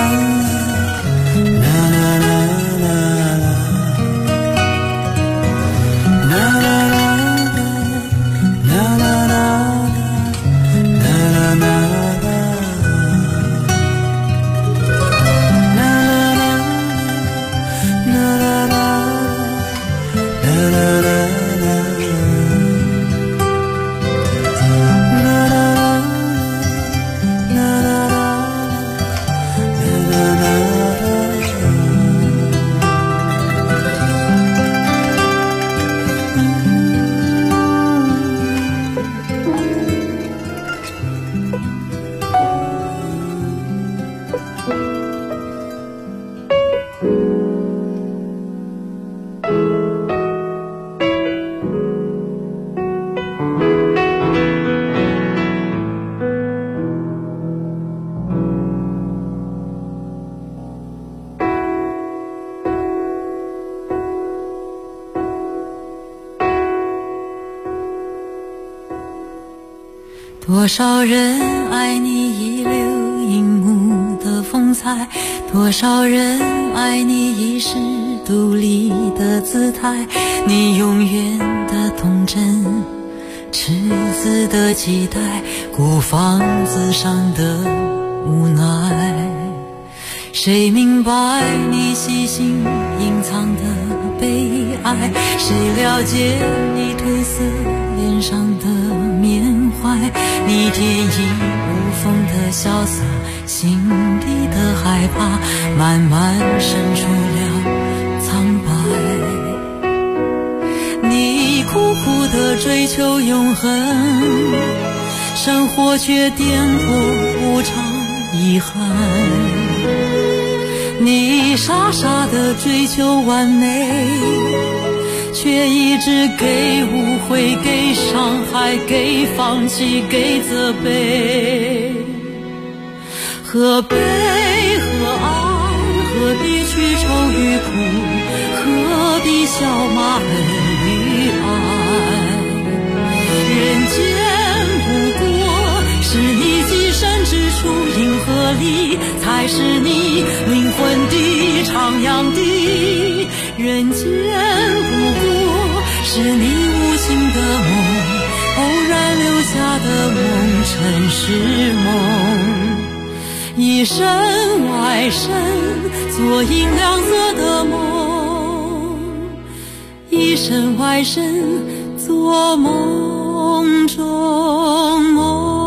多少人爱你一柳银幕的风采，多少人爱你一世独立的姿态，你永远的童真，赤子的期待，孤芳自赏的无奈。谁明白你细心隐藏的悲哀？谁了解你褪色脸上的缅怀？你天衣无缝的潇洒，心底的害怕慢慢渗出了苍白。你苦苦的追求永恒，生活却颠簸无常遗憾。你傻傻的追求完美，却一直给误会，给伤害，给放弃，给责备。何悲何爱，何必去愁与苦，何必笑骂恨与爱。人间不过是你寄身之处，银河里才是你灵魂的徜徉地。人间不过是你无情的梦，偶然留下的梦，尘世梦。一身外身做银亮色的梦，一身外身做梦中梦。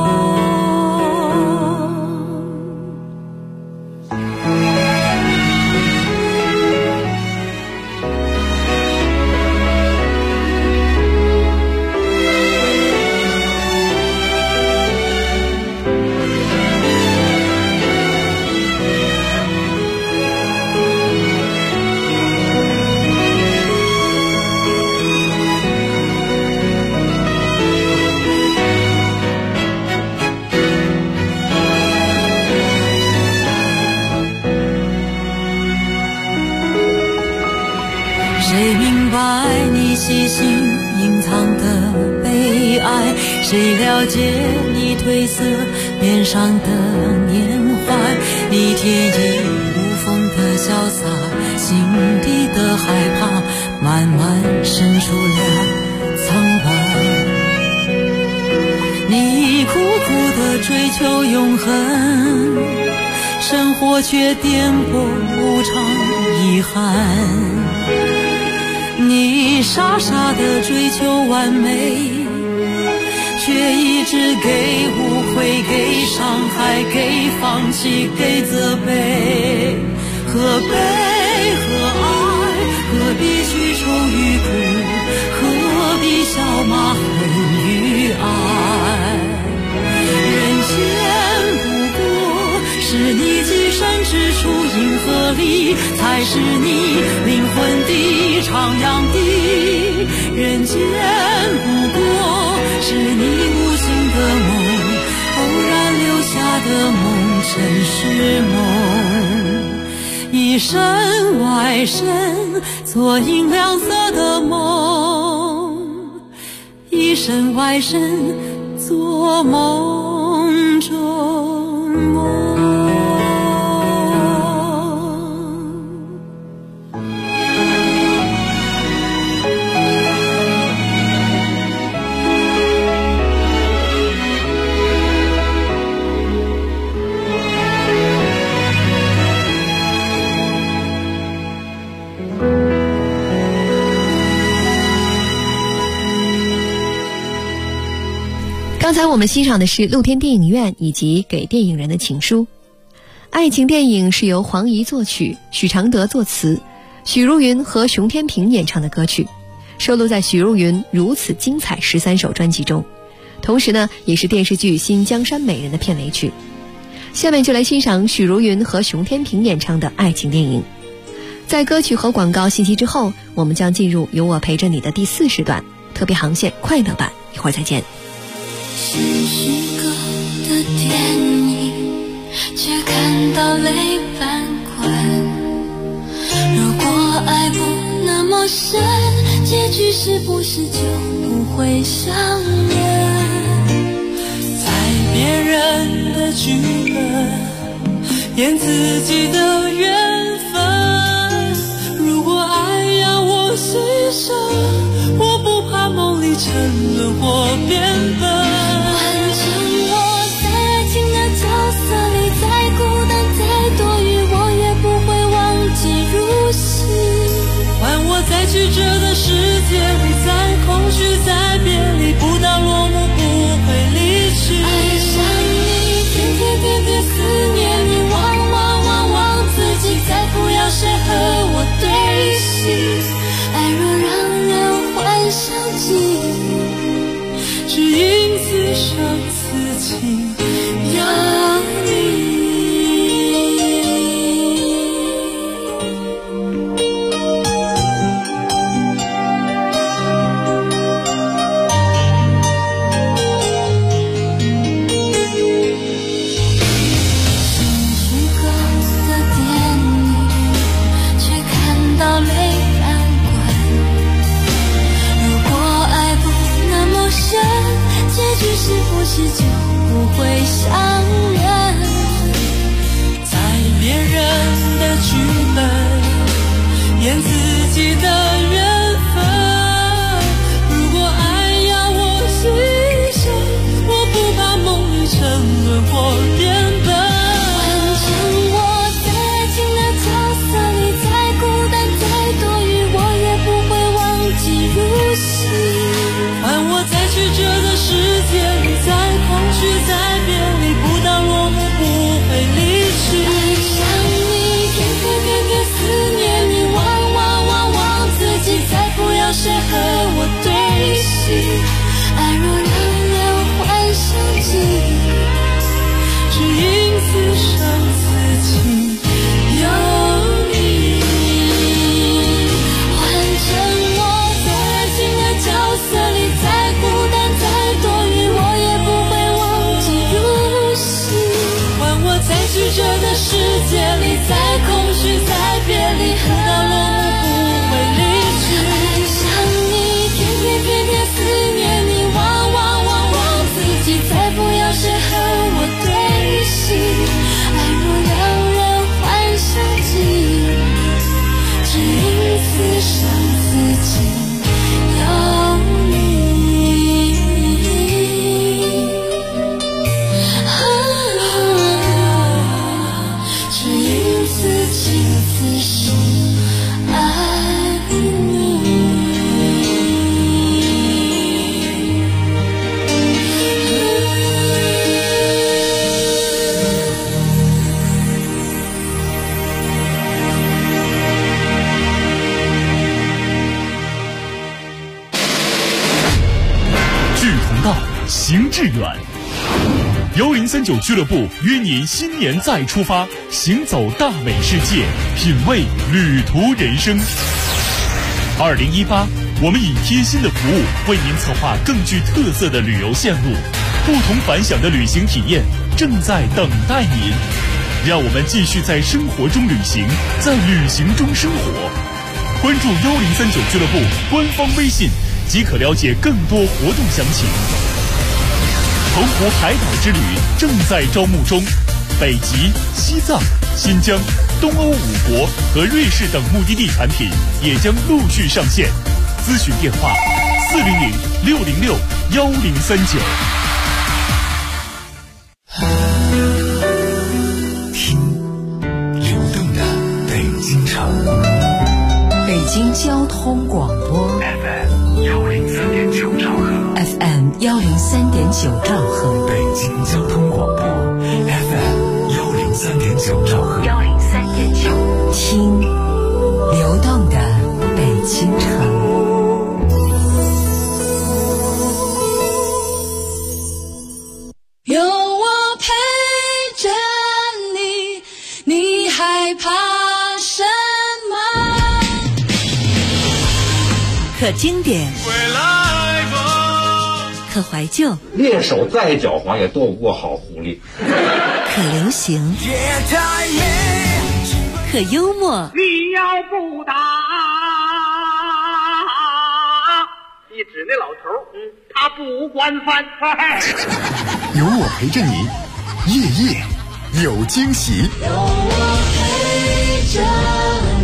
谁明白你细心隐藏的悲哀？谁了解你褪色脸上的年华？你天衣无缝的潇洒，心底的害怕慢慢渗出了苍白。你苦苦的追求永恒，生活却颠簸无常遗憾。你傻傻的追求完美，却一直给误会，给伤害，给放弃，给责备。何悲何爱，何必去愁与苦，何必笑骂恨与爱。人间不过是是你寄身之处，银河里才是你灵魂的徜徉地。人间不过是你无心的梦，偶然留下的梦，真是梦。一身外身做银亮色的梦，一身外身做梦中梦。 刚才我们欣赏的是露天电影院以及给电影人的情书。爱情电影是由黄怡作曲，许常德作词，许茹芸和熊天平演唱的歌曲，收录在许茹芸《如此精彩》13首专辑中，同时呢也是电视剧《新江山美人》的片尾曲。下面就来欣赏许茹芸和熊天平演唱的爱情电影。在歌曲和广告信息之后，我们将进入有我陪着你的第4时段特别航线快乐版，一会儿再见。 是诗歌的电影，却看到泪斑关。如果爱不那么深，结局是不是就不会相认？ 在别人的剧本演自己的缘分，如果爱要我牺牲，我不怕梦里沉沦或变笨。在曲折的世界里，在空虚，在别离，不到落幕不会离去。 爱上你，天天天天思念你，忘自己，再不要谁和我对戏。爱若让人幻想记忆， 只因此生此情有你。 是就不会相认， 在别人的剧本演自己的缘分，如果爱要我牺牲，我不怕梦里沉沦或变笨。 反正我在爱情的角色里，再孤单再多余，我也不会忘记入戏。 换我在曲折的世界里，在空虚，在别离，不到落幕不会离去。 爱上你，天天天天思念你，忘自己，再不要谁和我对戏。爱若让人幻想记忆， 只因此生此情有你。 换成我在爱情的角色里，再孤单再多余，我也不会忘记入戏。 换我在曲折的世界里，在空虚，在别离，不到落幕不会离去。 爱上你，天天天天思念你，忘自己，再不要谁和我对戏。爱若让人幻想记忆，只因此生此情有你。只因此情此生爱你。 志同道，行致远。 1039俱乐部约您新年再出发，行走大美世界，品味旅途人生。2018，我们以贴心的服务为您策划更具特色的旅游线路，不同凡响的旅行体验正在等待您。让我们继续在生活中旅行，在旅行中生活。关注1039俱乐部官方微信，即可了解更多活动详情。澎湖海岛之旅正在招募中，北极、西藏、新疆、东欧5国和瑞士等目的地产品也将陆续上线。咨询电话400-606-1039。 听流动的北京城， 北京交通广播 FM 103.9兆赫 FM 103.9兆赫， 北京交通广播 FM 103.9兆赫 103.9，听流动的北京城。 有我陪着你，你害怕什么？ 可经典，可怀旧， 猎手再狡猾也斗不过好狐狸。 可流行，可幽默。 你要不打，你指那老头，他不管饭。 有我陪着你，夜夜有惊喜。 有我陪着你。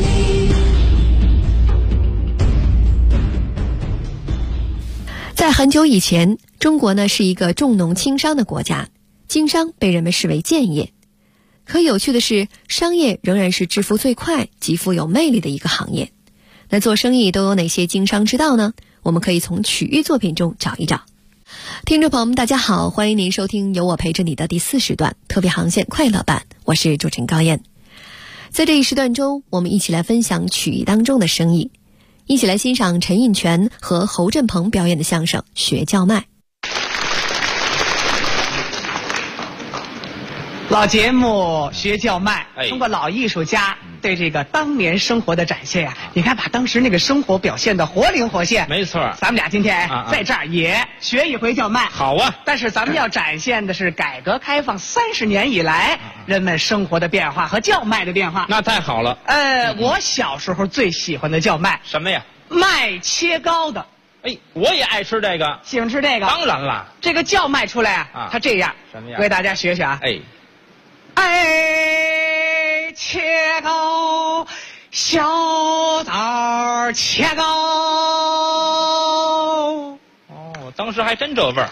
在很久以前，中国呢是一个重农轻商的国家，经商被人们视为贱业。可有趣的是，商业仍然是致富最快、极富有魅力的一个行业。那做生意都有哪些经商之道呢？我们可以从曲艺作品中找一找。听众朋友们，大家好，欢迎您收听由我陪着你的第4时段特别航线快乐版，我是主持人高燕。在这一时段中，我们一起来分享曲艺当中的生意，一起来欣赏陈印泉和侯振鹏表演的相声《学叫卖》。 老节目学叫卖，通过老艺术家对这个当年生活的展现呀，你看把当时那个生活表现的活灵活现。 没错， 咱们俩今天在这儿也学一回叫卖。 好啊， 但是咱们要展现的是改革开放30年以来人们生活的变化和叫卖的变化。 那太好了。 我小时候最喜欢的叫卖什么呀？ 卖切糕的。 我也爱吃这个。 喜欢吃这个？ 当然了。 这个叫卖出来啊，它这样。 什么样？ 为大家学学啊。切糕，小枣切糕。 哦，当时还真这味儿。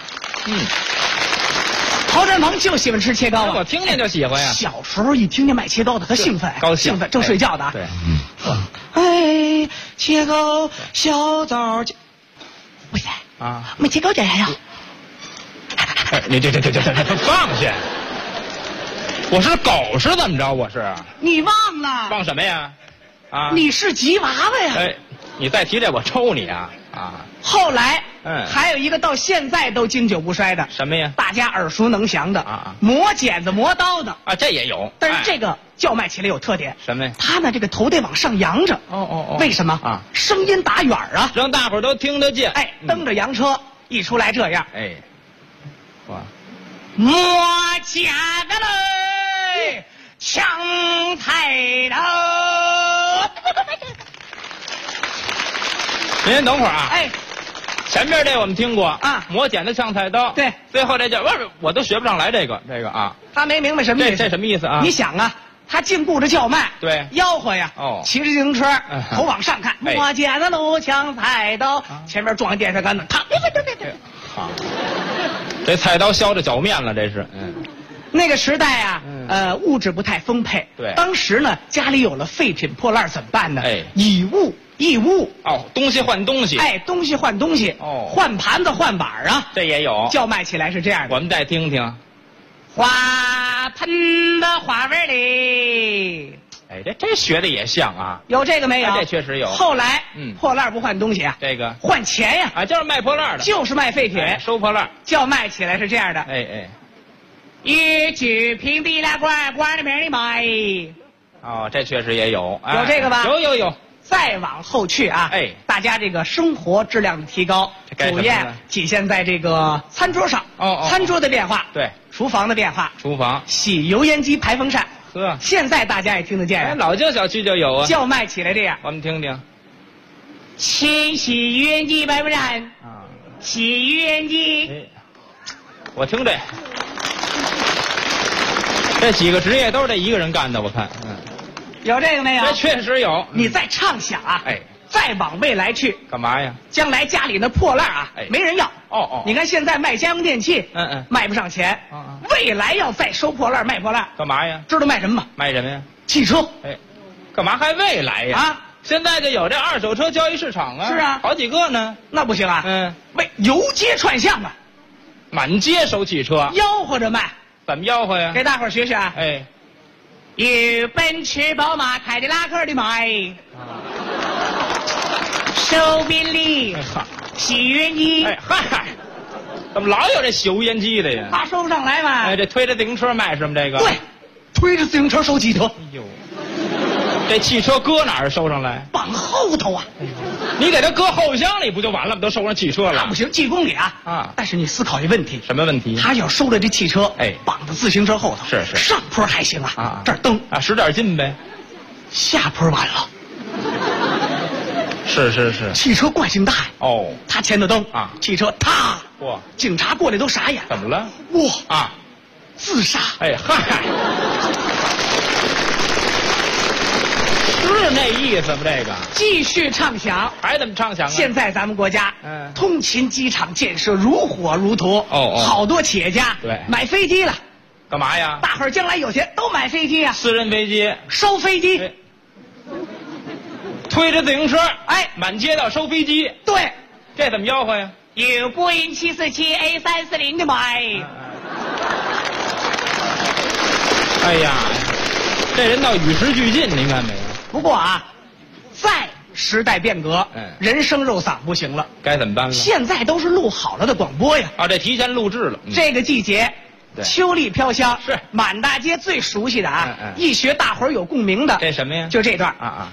侯振鹏就喜欢吃切糕啊， 我听见就喜欢呀。 小时候一听见卖切糕的，他兴奋， 高兴， 兴奋，正睡觉的啊。 对， 切糕，小枣。喂塞啊，卖切糕这样呀？ 你这放下！我是狗是怎么着？我是你忘了？ 忘什么呀？啊！ 你是吉娃娃呀！ 你再提这我抽你啊！啊！ 后来，还有一个到现在都经久不衰的什么呀？ 大家耳熟能详的磨剪子磨刀的啊，这也有。 但是这个叫卖起来有特点， 什么呀？ 他呢这个头得往上扬着。为什么啊？声音打远啊， 让大伙儿都听得见。 蹬着洋车一出来这样。 哇！ 磨剪子嘞，抢菜刀。 您等会儿啊！前面这我们听过啊，磨剪子抢菜刀。 对， 最后这叫我都学不上来这个啊。 他没明白什么意思？ 这什么意思啊？ 你想啊，他净顾着叫卖， 对， 吆喝呀。骑着自行车，头往上看，磨剪子喽，抢菜刀，前面撞电线杆子，他别。 好。这菜刀削着脚面了，这是。 那个时代啊，物质不太丰沛。 对。 当时呢，家里有了废品破烂怎么办呢？以物易物。 东西换东西。 东西换东西。换盘子换碗啊， 这也有。 叫卖起来是这样的。 我们再听听。 花盆的花纹里。 这学的也像啊。 有这个没有？ 这确实有。 后来，破烂不换东西啊， 这个换钱呀。 就是卖破烂的， 就是卖废铁， 收破烂。 叫卖起来是这样的。 一举平地来馆里面的卖。 哦，这确实也有， 有这个吧？ 有。 再往后去啊，大家这个生活质量的提高，主要体现在这个餐桌上。餐桌的变化， 对， 厨房的变化， 厨房洗油烟机排风扇。现在大家也听得见， 老旧小区就有啊， 叫卖起来这样， 我们听听。 清洗油烟机排风扇，洗油烟机。 我听这几个职业都是这一个人干的，我看。 有这个没有？ 这确实有。 你再畅想啊，再往未来去， 干嘛呀？ 将来家里那破烂啊，没人要。你看现在卖家用电器，卖不上钱。未来要再收破烂卖破烂， 干嘛呀？ 知道卖什么吗？ 卖什么呀？ 汽车。 干嘛还未来呀？现在就有这二手车交易市场啊。 是啊， 好几个呢。 那不行啊。为游街串巷啊， 满街收汽车， 吆喝着卖。 怎么吆喝呀？ 给大伙儿学学啊。有奔驰宝马凯迪拉克的买，收宾利，洗油烟机。 怎么老有这洗油烟机的呀？ 怕收不上来嘛。 这推着自行车卖什么这个？ 对，推着自行车收汽车。 这汽车搁哪儿收上来？ 绑后头啊。 你给它搁后备箱里不就完了吗？都收上汽车了。 那不行，记公里啊。但是你思考一问题。 什么问题？ 他要收了这汽车，绑到自行车后头。 是。 上坡还行啊，这儿蹬使点劲呗。 下坡完了。 是。 汽车惯性大他前头蹬汽车踏。警察过来都傻眼。 怎么了？ 自杀。 是那意思吗？这个继续畅想， 还怎么畅想啊？ 现在咱们国家，通勤机场建设如火如荼，好多企业家买飞机了， 干嘛呀？ 大伙儿将来有钱都买飞机啊， 私人飞机， 收飞机， 推着自行车，满街道收飞机， 对， 这怎么吆喝呀？ 有波音747A340的买。 哎呀，这人倒与时俱进，您看没有？ 不过再时代变革，人声肉嗓不行了， 该怎么办了？ 现在都是录好了的广播呀。 这提前录制了。 这个季节，秋丽飘香，是满大街最熟悉的一学大伙儿有共鸣的。 这什么呀？ 就这段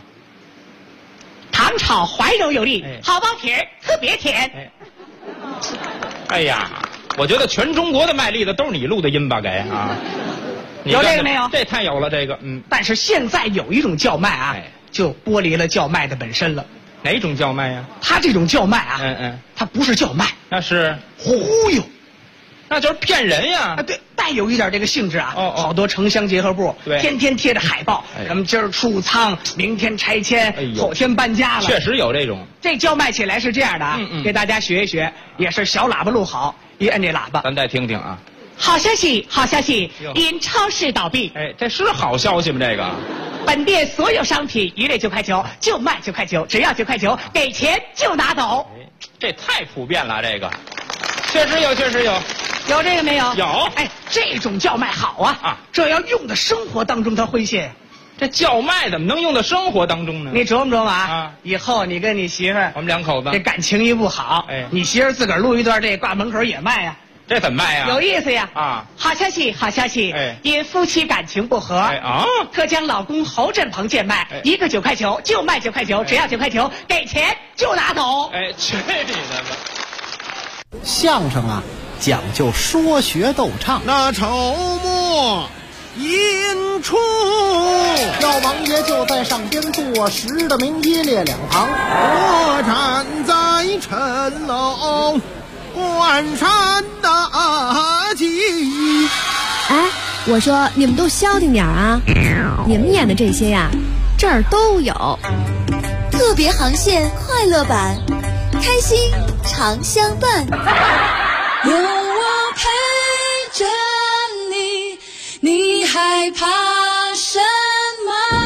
糖炒怀柔有力，好包皮儿特别甜。 哎呀，我觉得全中国的卖力的都是你录的音吧？有这个没有？ 这太有了，这个但是现在有一种叫卖就剥离了叫卖的本身了。 哪种叫卖呀？ 他这种叫卖他不是叫卖， 那是忽悠， 那就是骗人呀。 对，带有一点这个性质好多城乡结合部天天贴着海报，什么今儿出仓，明天拆迁，后天搬家了。 确实有这种。 这叫卖起来是这样的给大家学一学，也是小喇叭录好，一摁这喇叭， 咱再听听啊。 好消息，好消息！因超市倒闭， 这是好消息吗？这个， 本店所有商品一律9块9，就卖9块9，只要9块9，给钱就拿走。 这太普遍了，这个确实有， 有这个没有？ 有。 这种叫卖好这要用到生活当中，它诙谐。 这叫卖怎么能用到生活当中呢？ 你琢磨琢磨以后你跟你媳妇儿， 我们两口子这感情一不好，你媳妇儿自个儿录一段这挂门口也卖呀。 这怎么卖呀？ 有意思呀！好消息，好消息！因夫妻感情不和，特将老公侯振鹏贱卖，一个9块9，就卖9块9，只要9块9，给钱就拿走。 去你的吧！ 相声讲究说学逗唱。 那筹末引出， 赵王爷就在上边坐实的名一列两旁， 我站在城楼关山大吉。 我说你们都消停点你们演的这些这儿都有。 特别航线快乐版，开心常相伴，有我陪着你，你害怕什么？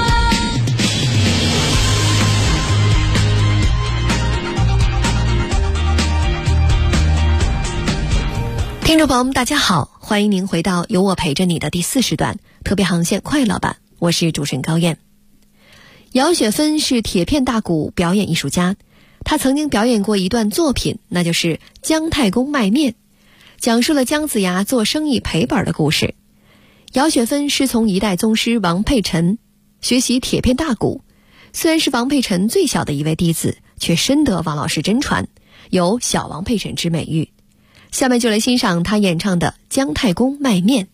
听众朋友们大家好，欢迎您回到有我陪着你的第4时段特别航线快乐版，我是主持人高燕。姚雪芬是铁片大鼓表演艺术家，她曾经表演过一段作品，那就是姜太公卖面。 讲述了姜子牙做生意赔本的故事。姚雪芬师从一代宗师王佩辰学习铁片大鼓，虽然是王佩辰最小的一位弟子，却深得王老师真传，有小王佩辰之美誉。下面就来欣赏他演唱的《姜太公卖面》。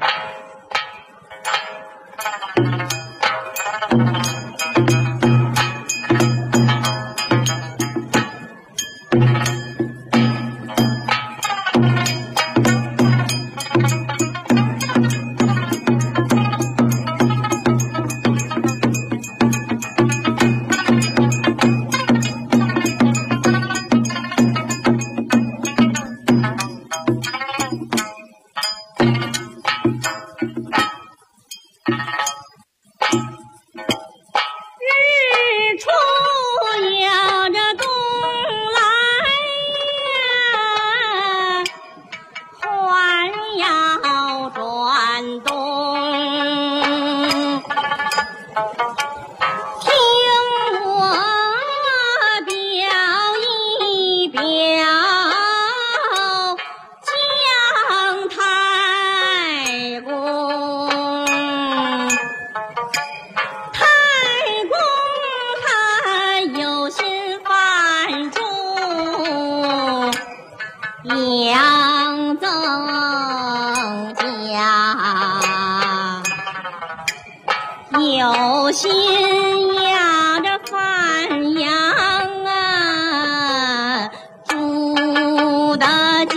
有心呀，这范阳啊，住的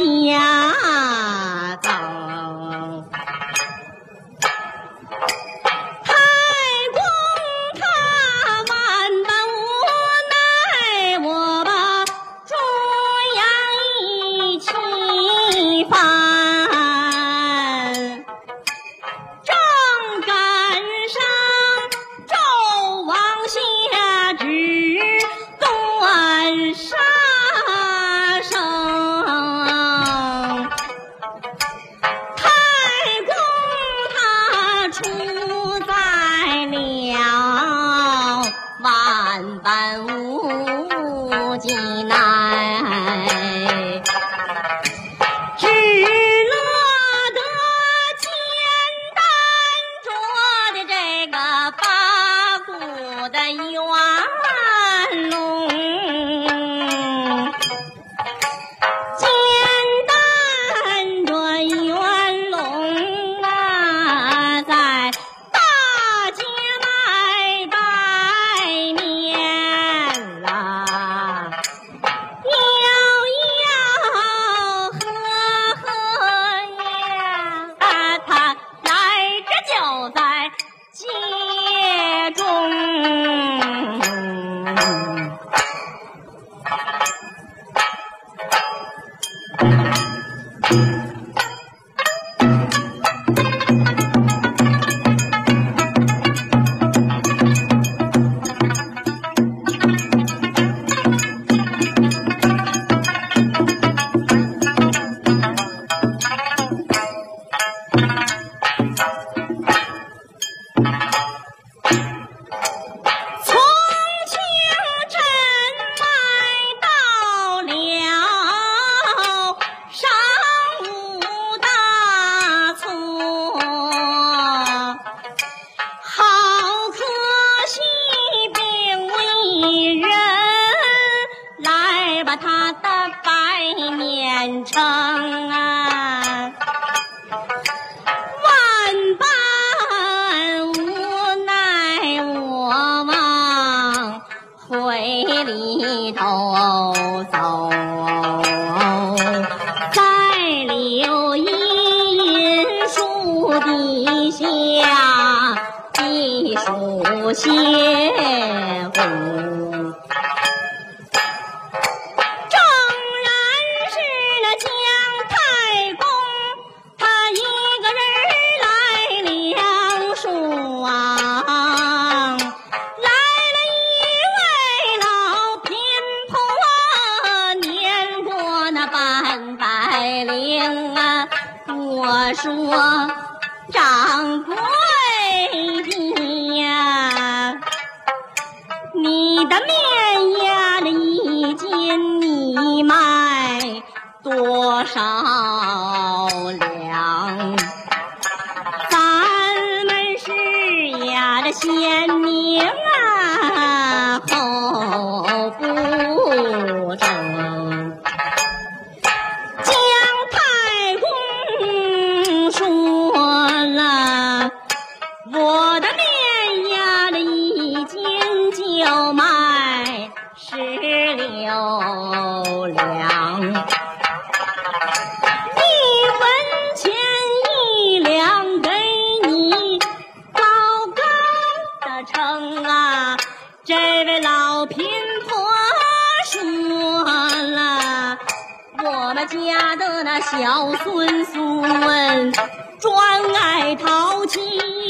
家当。太公他万般无奈，我把中央一起翻。 我说掌柜的呀，你的面呀，这一斤你卖多少贤明啊，后不争。姜太公说了，我的面呀，这一斤就卖16两。这位老贫婆说了，我们家的那小孙孙专爱淘气，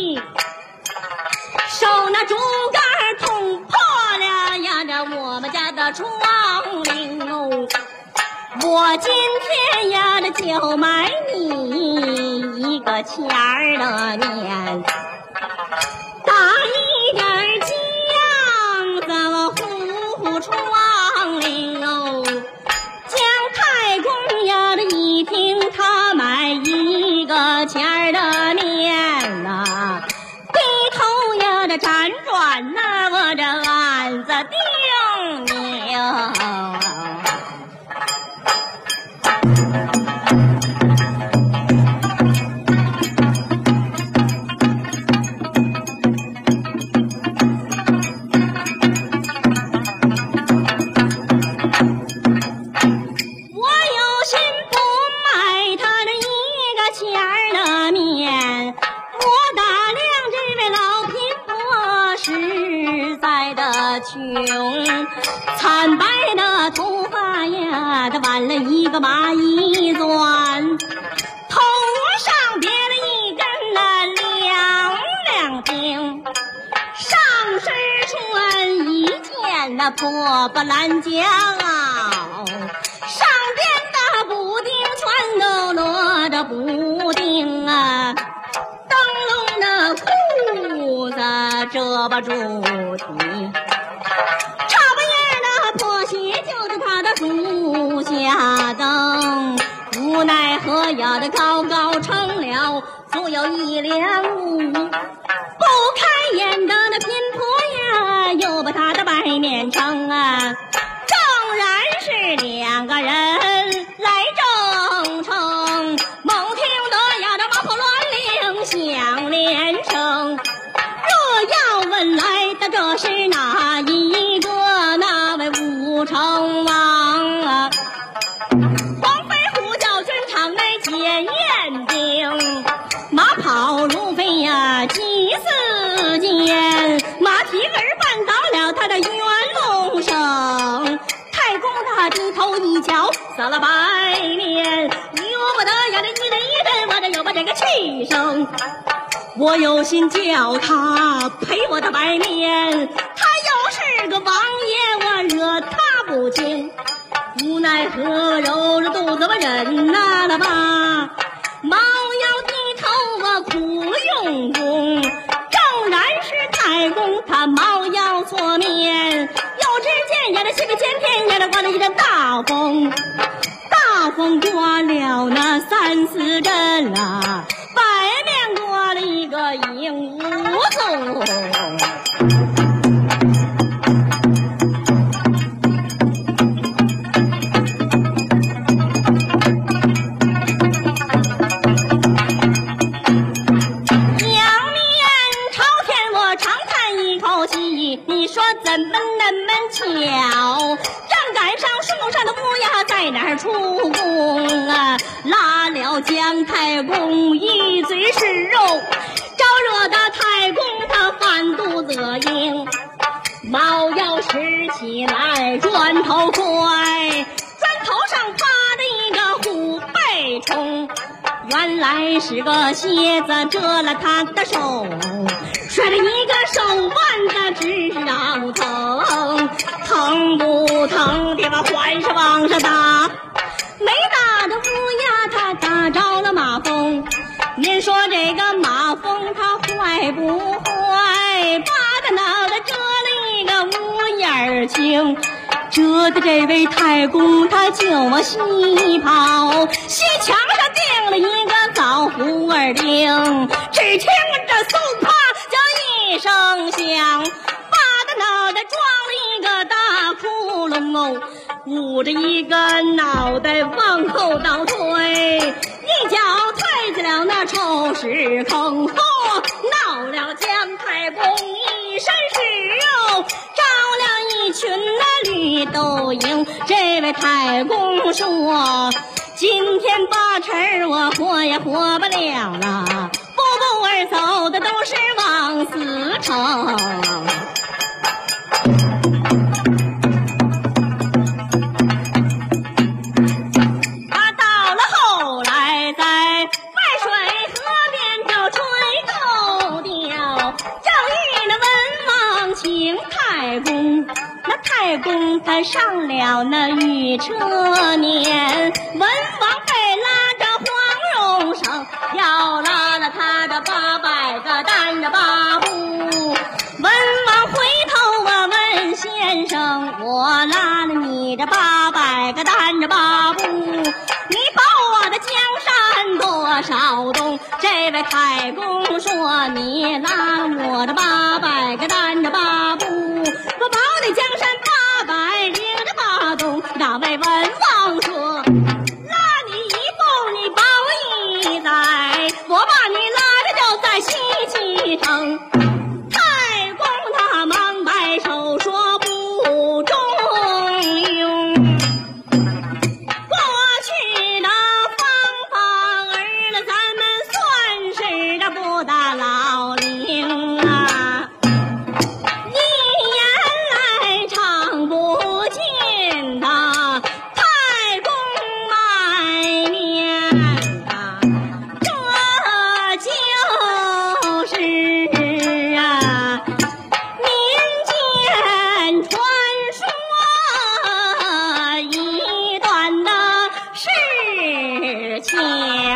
手那竹竿捅破了呀这我们家的窗棂哦。我今天呀这就买你1个钱儿的面，打一点酱咱们糊窗棂哦。姜太公呀这一听他买1个钱儿的面呐，低头呀这辗转呐，我这案子定命。穷惨白的头发呀，他挽了一个麻衣钻，头上别了一根那亮亮钉，上身穿一件那破布蓝胶，上边的补丁全都落着补丁啊，灯笼的裤子遮不住体。树下灯，无奈何呀的高高成了足有1两5，不开眼的那贫婆呀，又把他的白面成啊，正然是2个人来争称，猛听得呀这马跑乱铃响连声，若要问来的这是哪一个，那位武成王啊，黄飞虎叫军场内检验定，马跑如飞呀几4间，马蹄儿绊倒了他的圆龙绳，太公他低头一瞧撒了白面，有不得呀这一人我这有把这个气声，我有心叫他赔我的白面，他又是个王爷，我惹他不轻，无奈何揉着肚子我忍呐了吧，猫腰低头我苦用功，正然是太公他猫腰搓面，又只见呀这西北前天呀这刮了一阵大风，大风刮了那3、4阵啊，白面刮了一个影无踪。你说怎么那么巧，正赶上树上的乌鸦在哪儿出宫啊，拉了姜太公一嘴是肉，招惹的太公他犯肚子硬，猫要拾起来砖头块，砖头上趴着一个虎背虫，原来是个蝎子蛰了他的手，摔了一个手腕子直绕疼，疼不疼的吧还是往上打，没打的乌鸦他打着了马蜂，您说这个马蜂它坏不坏，把他脑袋遮了一个乌眼青，遮的这位太公他就往西跑，西墙上钉了一个枣胡儿钉，只听着嗖啪叫一声方向，把他脑袋撞了一个大窟窿哦，捂着一个脑袋往后倒退，一脚踹进了那臭屎坑，闹了姜太公一身屎哦，招了一群那绿豆蝇。这位太公说，今天八成我活也活不了了，步步儿走的都是往死城。到了后来在外水河边就吹豆调，正遇了文王请太公，那太公他上了那御车面，文王被拉着黄绒绳，要拉了他的800个担着8步。文王回头我问先生，我拉了你这800个担着8步，你保我的江山多少冬？这位太公说，你拉我的800个担着8步，我保你江山800领着8冬。那位文王说，拉你一步你保一载，我把你拉着就在西岐城。太公他忙摆手说不中用，过去的方法儿了，咱们算是这不大老龄啊，一言来唱不尽的太公卖面啊，这就是啊民间传说一段的事情。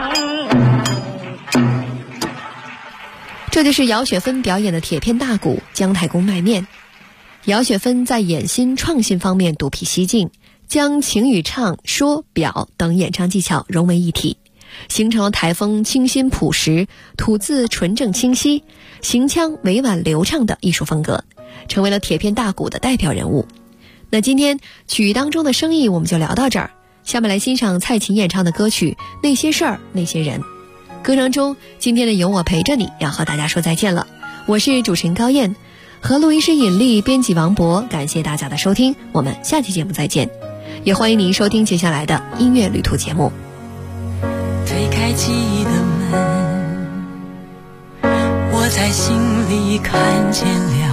这就是姚雪芬表演的铁片大鼓姜太公卖面。姚雪芬在演新创新方面独辟蹊径，将情与唱、说、表等演唱技巧融为一体，形成了台风清新朴实、吐字纯正清晰、行腔委婉流畅的艺术风格，成为了铁片大鼓的代表人物。那今天曲当中的生意我们就聊到这儿，下面来欣赏蔡琴演唱的歌曲《那些事儿那些人》。歌声中，今天的有我陪着你要和大家说再见了，我是主持人高燕，和录音师尹丽、编辑王博，感谢大家的收听，我们下期节目再见，也欢迎您收听接下来的音乐旅途节目。 推开记忆的门，我在心里看见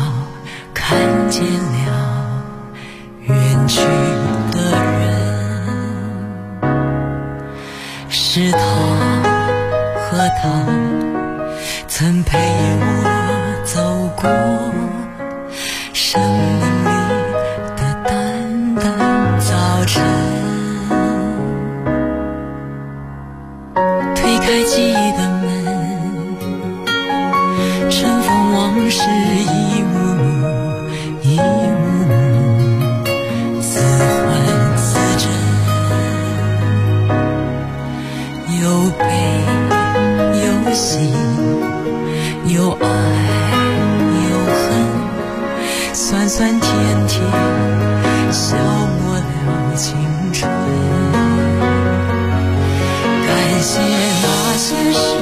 了远去的人，是他和他曾陪我走过生命里的淡淡早晨。推开记忆的门，尘封往事一幕幕似幻似真，有悲有喜，有爱有恨，酸酸甜甜消磨了青春。感谢那些事，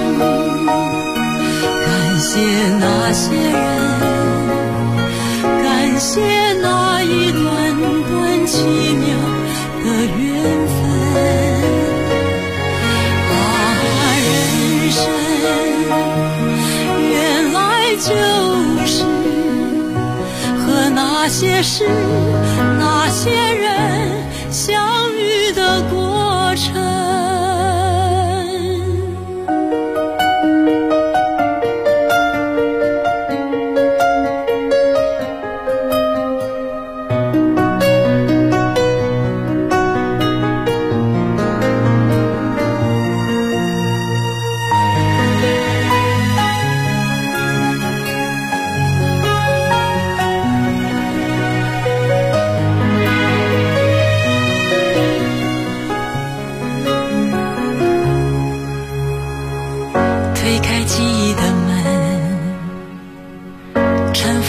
感谢那些人，感谢那一段段奇妙的缘分。人生原来就是和那些事那些人相遇的过程。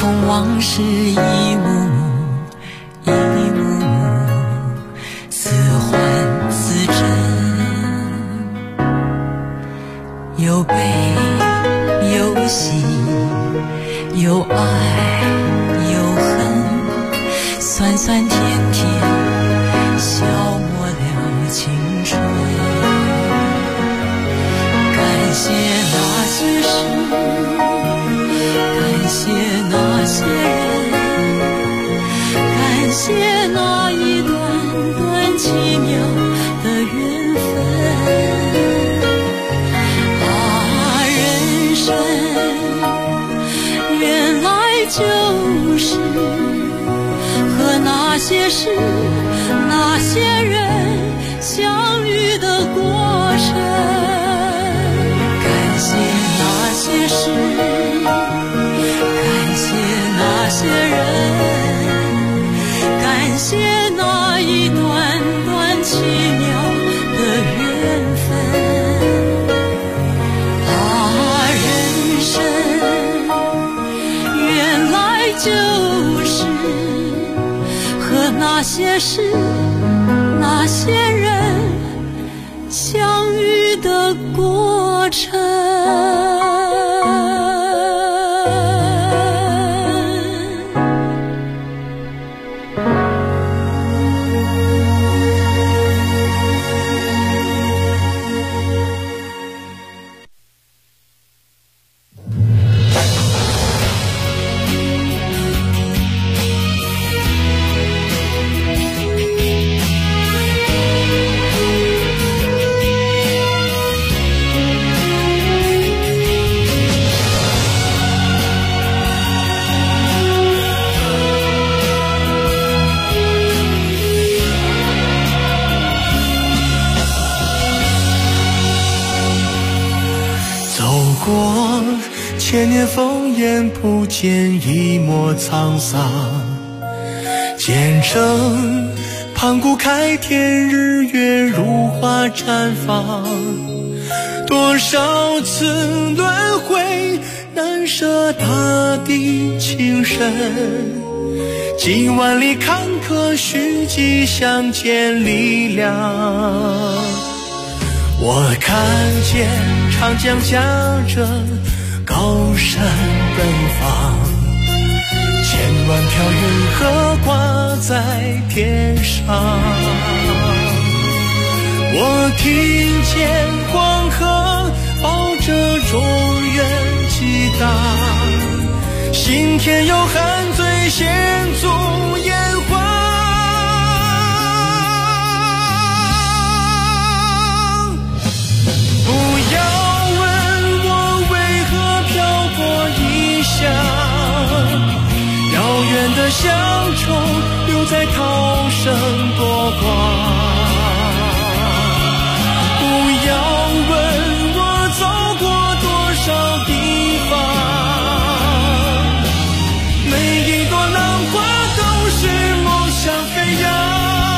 同往事一幕幕一幕幕似幻似真，有悲有喜有爱有恨，酸酸甜甜消磨了青春。感谢那些事，感谢那些人，感谢那一段段奇妙的缘分。啊，人生原来就是和那些事那些人相遇的过程。感谢那些事，感谢那些人，感谢那一段段奇妙的缘分。啊，人生原来就是和那些事那些人相遇的过程。 千年烽烟不见一抹沧桑，见证盘古开天，日月如花绽放。多少次轮回，难舍大地情深，几万里坎坷，虚迹相见力量。我看见长江夹着高山奔放，千万条云河挂在天上。我听见黄河抱着中原激荡，心田有汉醉献足炎黄。不要问我为何漂泊异乡，遥远的乡愁留在涛声波光。不要问我走过多少地方，每一朵浪花都是梦想飞扬。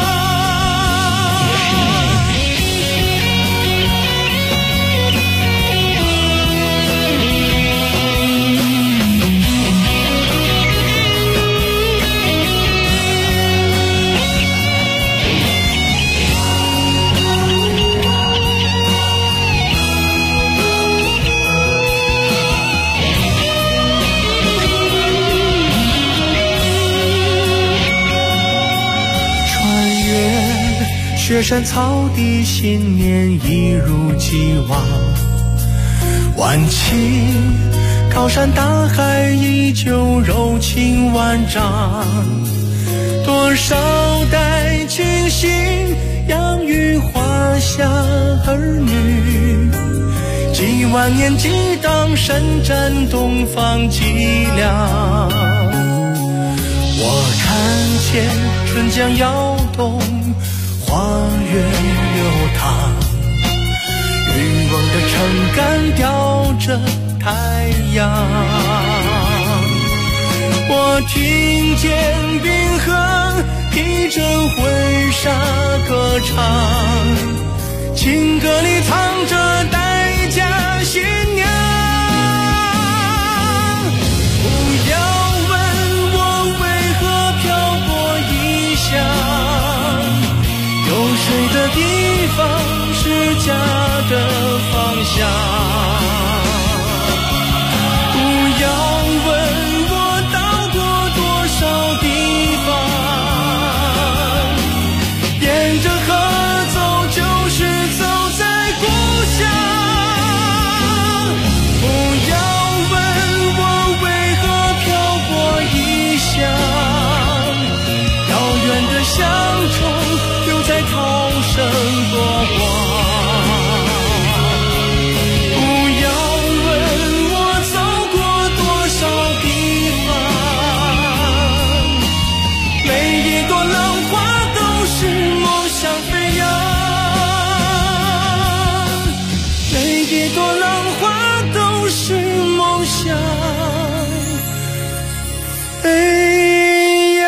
雪山草地，信念一如既往。万顷高山大海，依旧柔情万丈。多少代清醒，养育华夏儿女。几万年激荡，深湛东方脊梁。我看见春江摇动，花月流淌，渔翁的撑杆吊着太阳。我听见冰河披着婚纱歌唱，情歌里藏着代价新娘。不要问想。不要问我到过多少地方，沿着河走就是走在故乡。不要问我为何漂泊异乡，遥远的乡愁留在涛声波光。不要问我走过多少地方，每一朵浪花都是梦想飞扬，每一朵浪花都是梦想飞扬。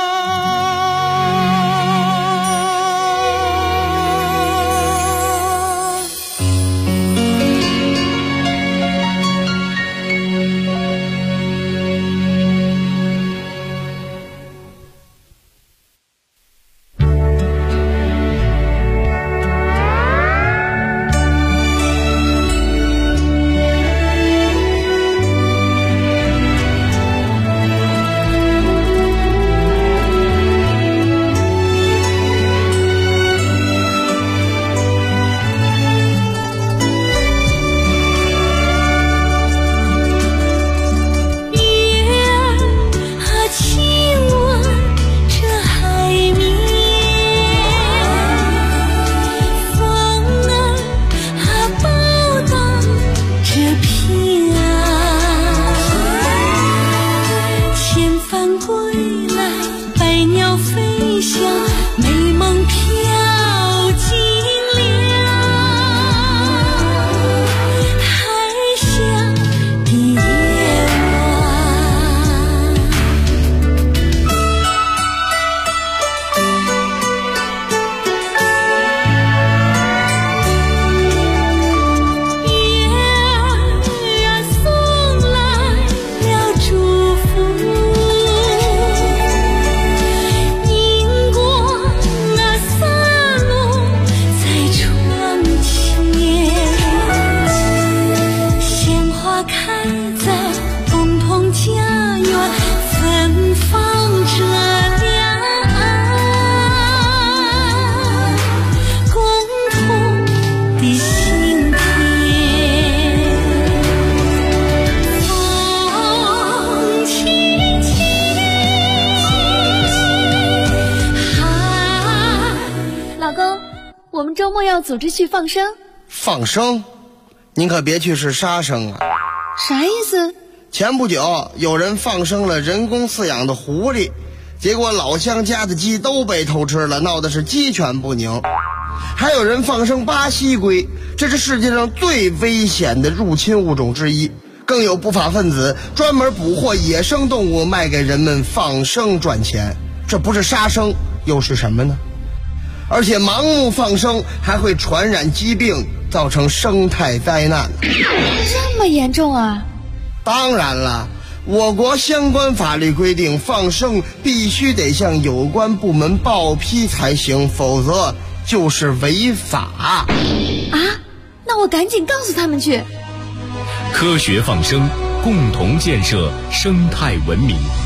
周末要组织去放生。 放生？您可别去是杀生啊！ 啥意思？ 前不久有人放生了人工饲养的狐狸，结果老乡家的鸡都被偷吃了，闹的是鸡犬不宁。还有人放生巴西龟，这是世界上最危险的入侵物种之一。更有不法分子专门捕获野生动物卖给人们放生赚钱，这不是杀生又是什么呢？而且盲目放生还会传染疾病，造成生态灾难。 这么严重啊？ 当然了，我国相关法律规定，放生必须得向有关部门报批才行，否则就是违法。 啊？那我赶紧告诉他们去。 科学放生，共同建设生态文明。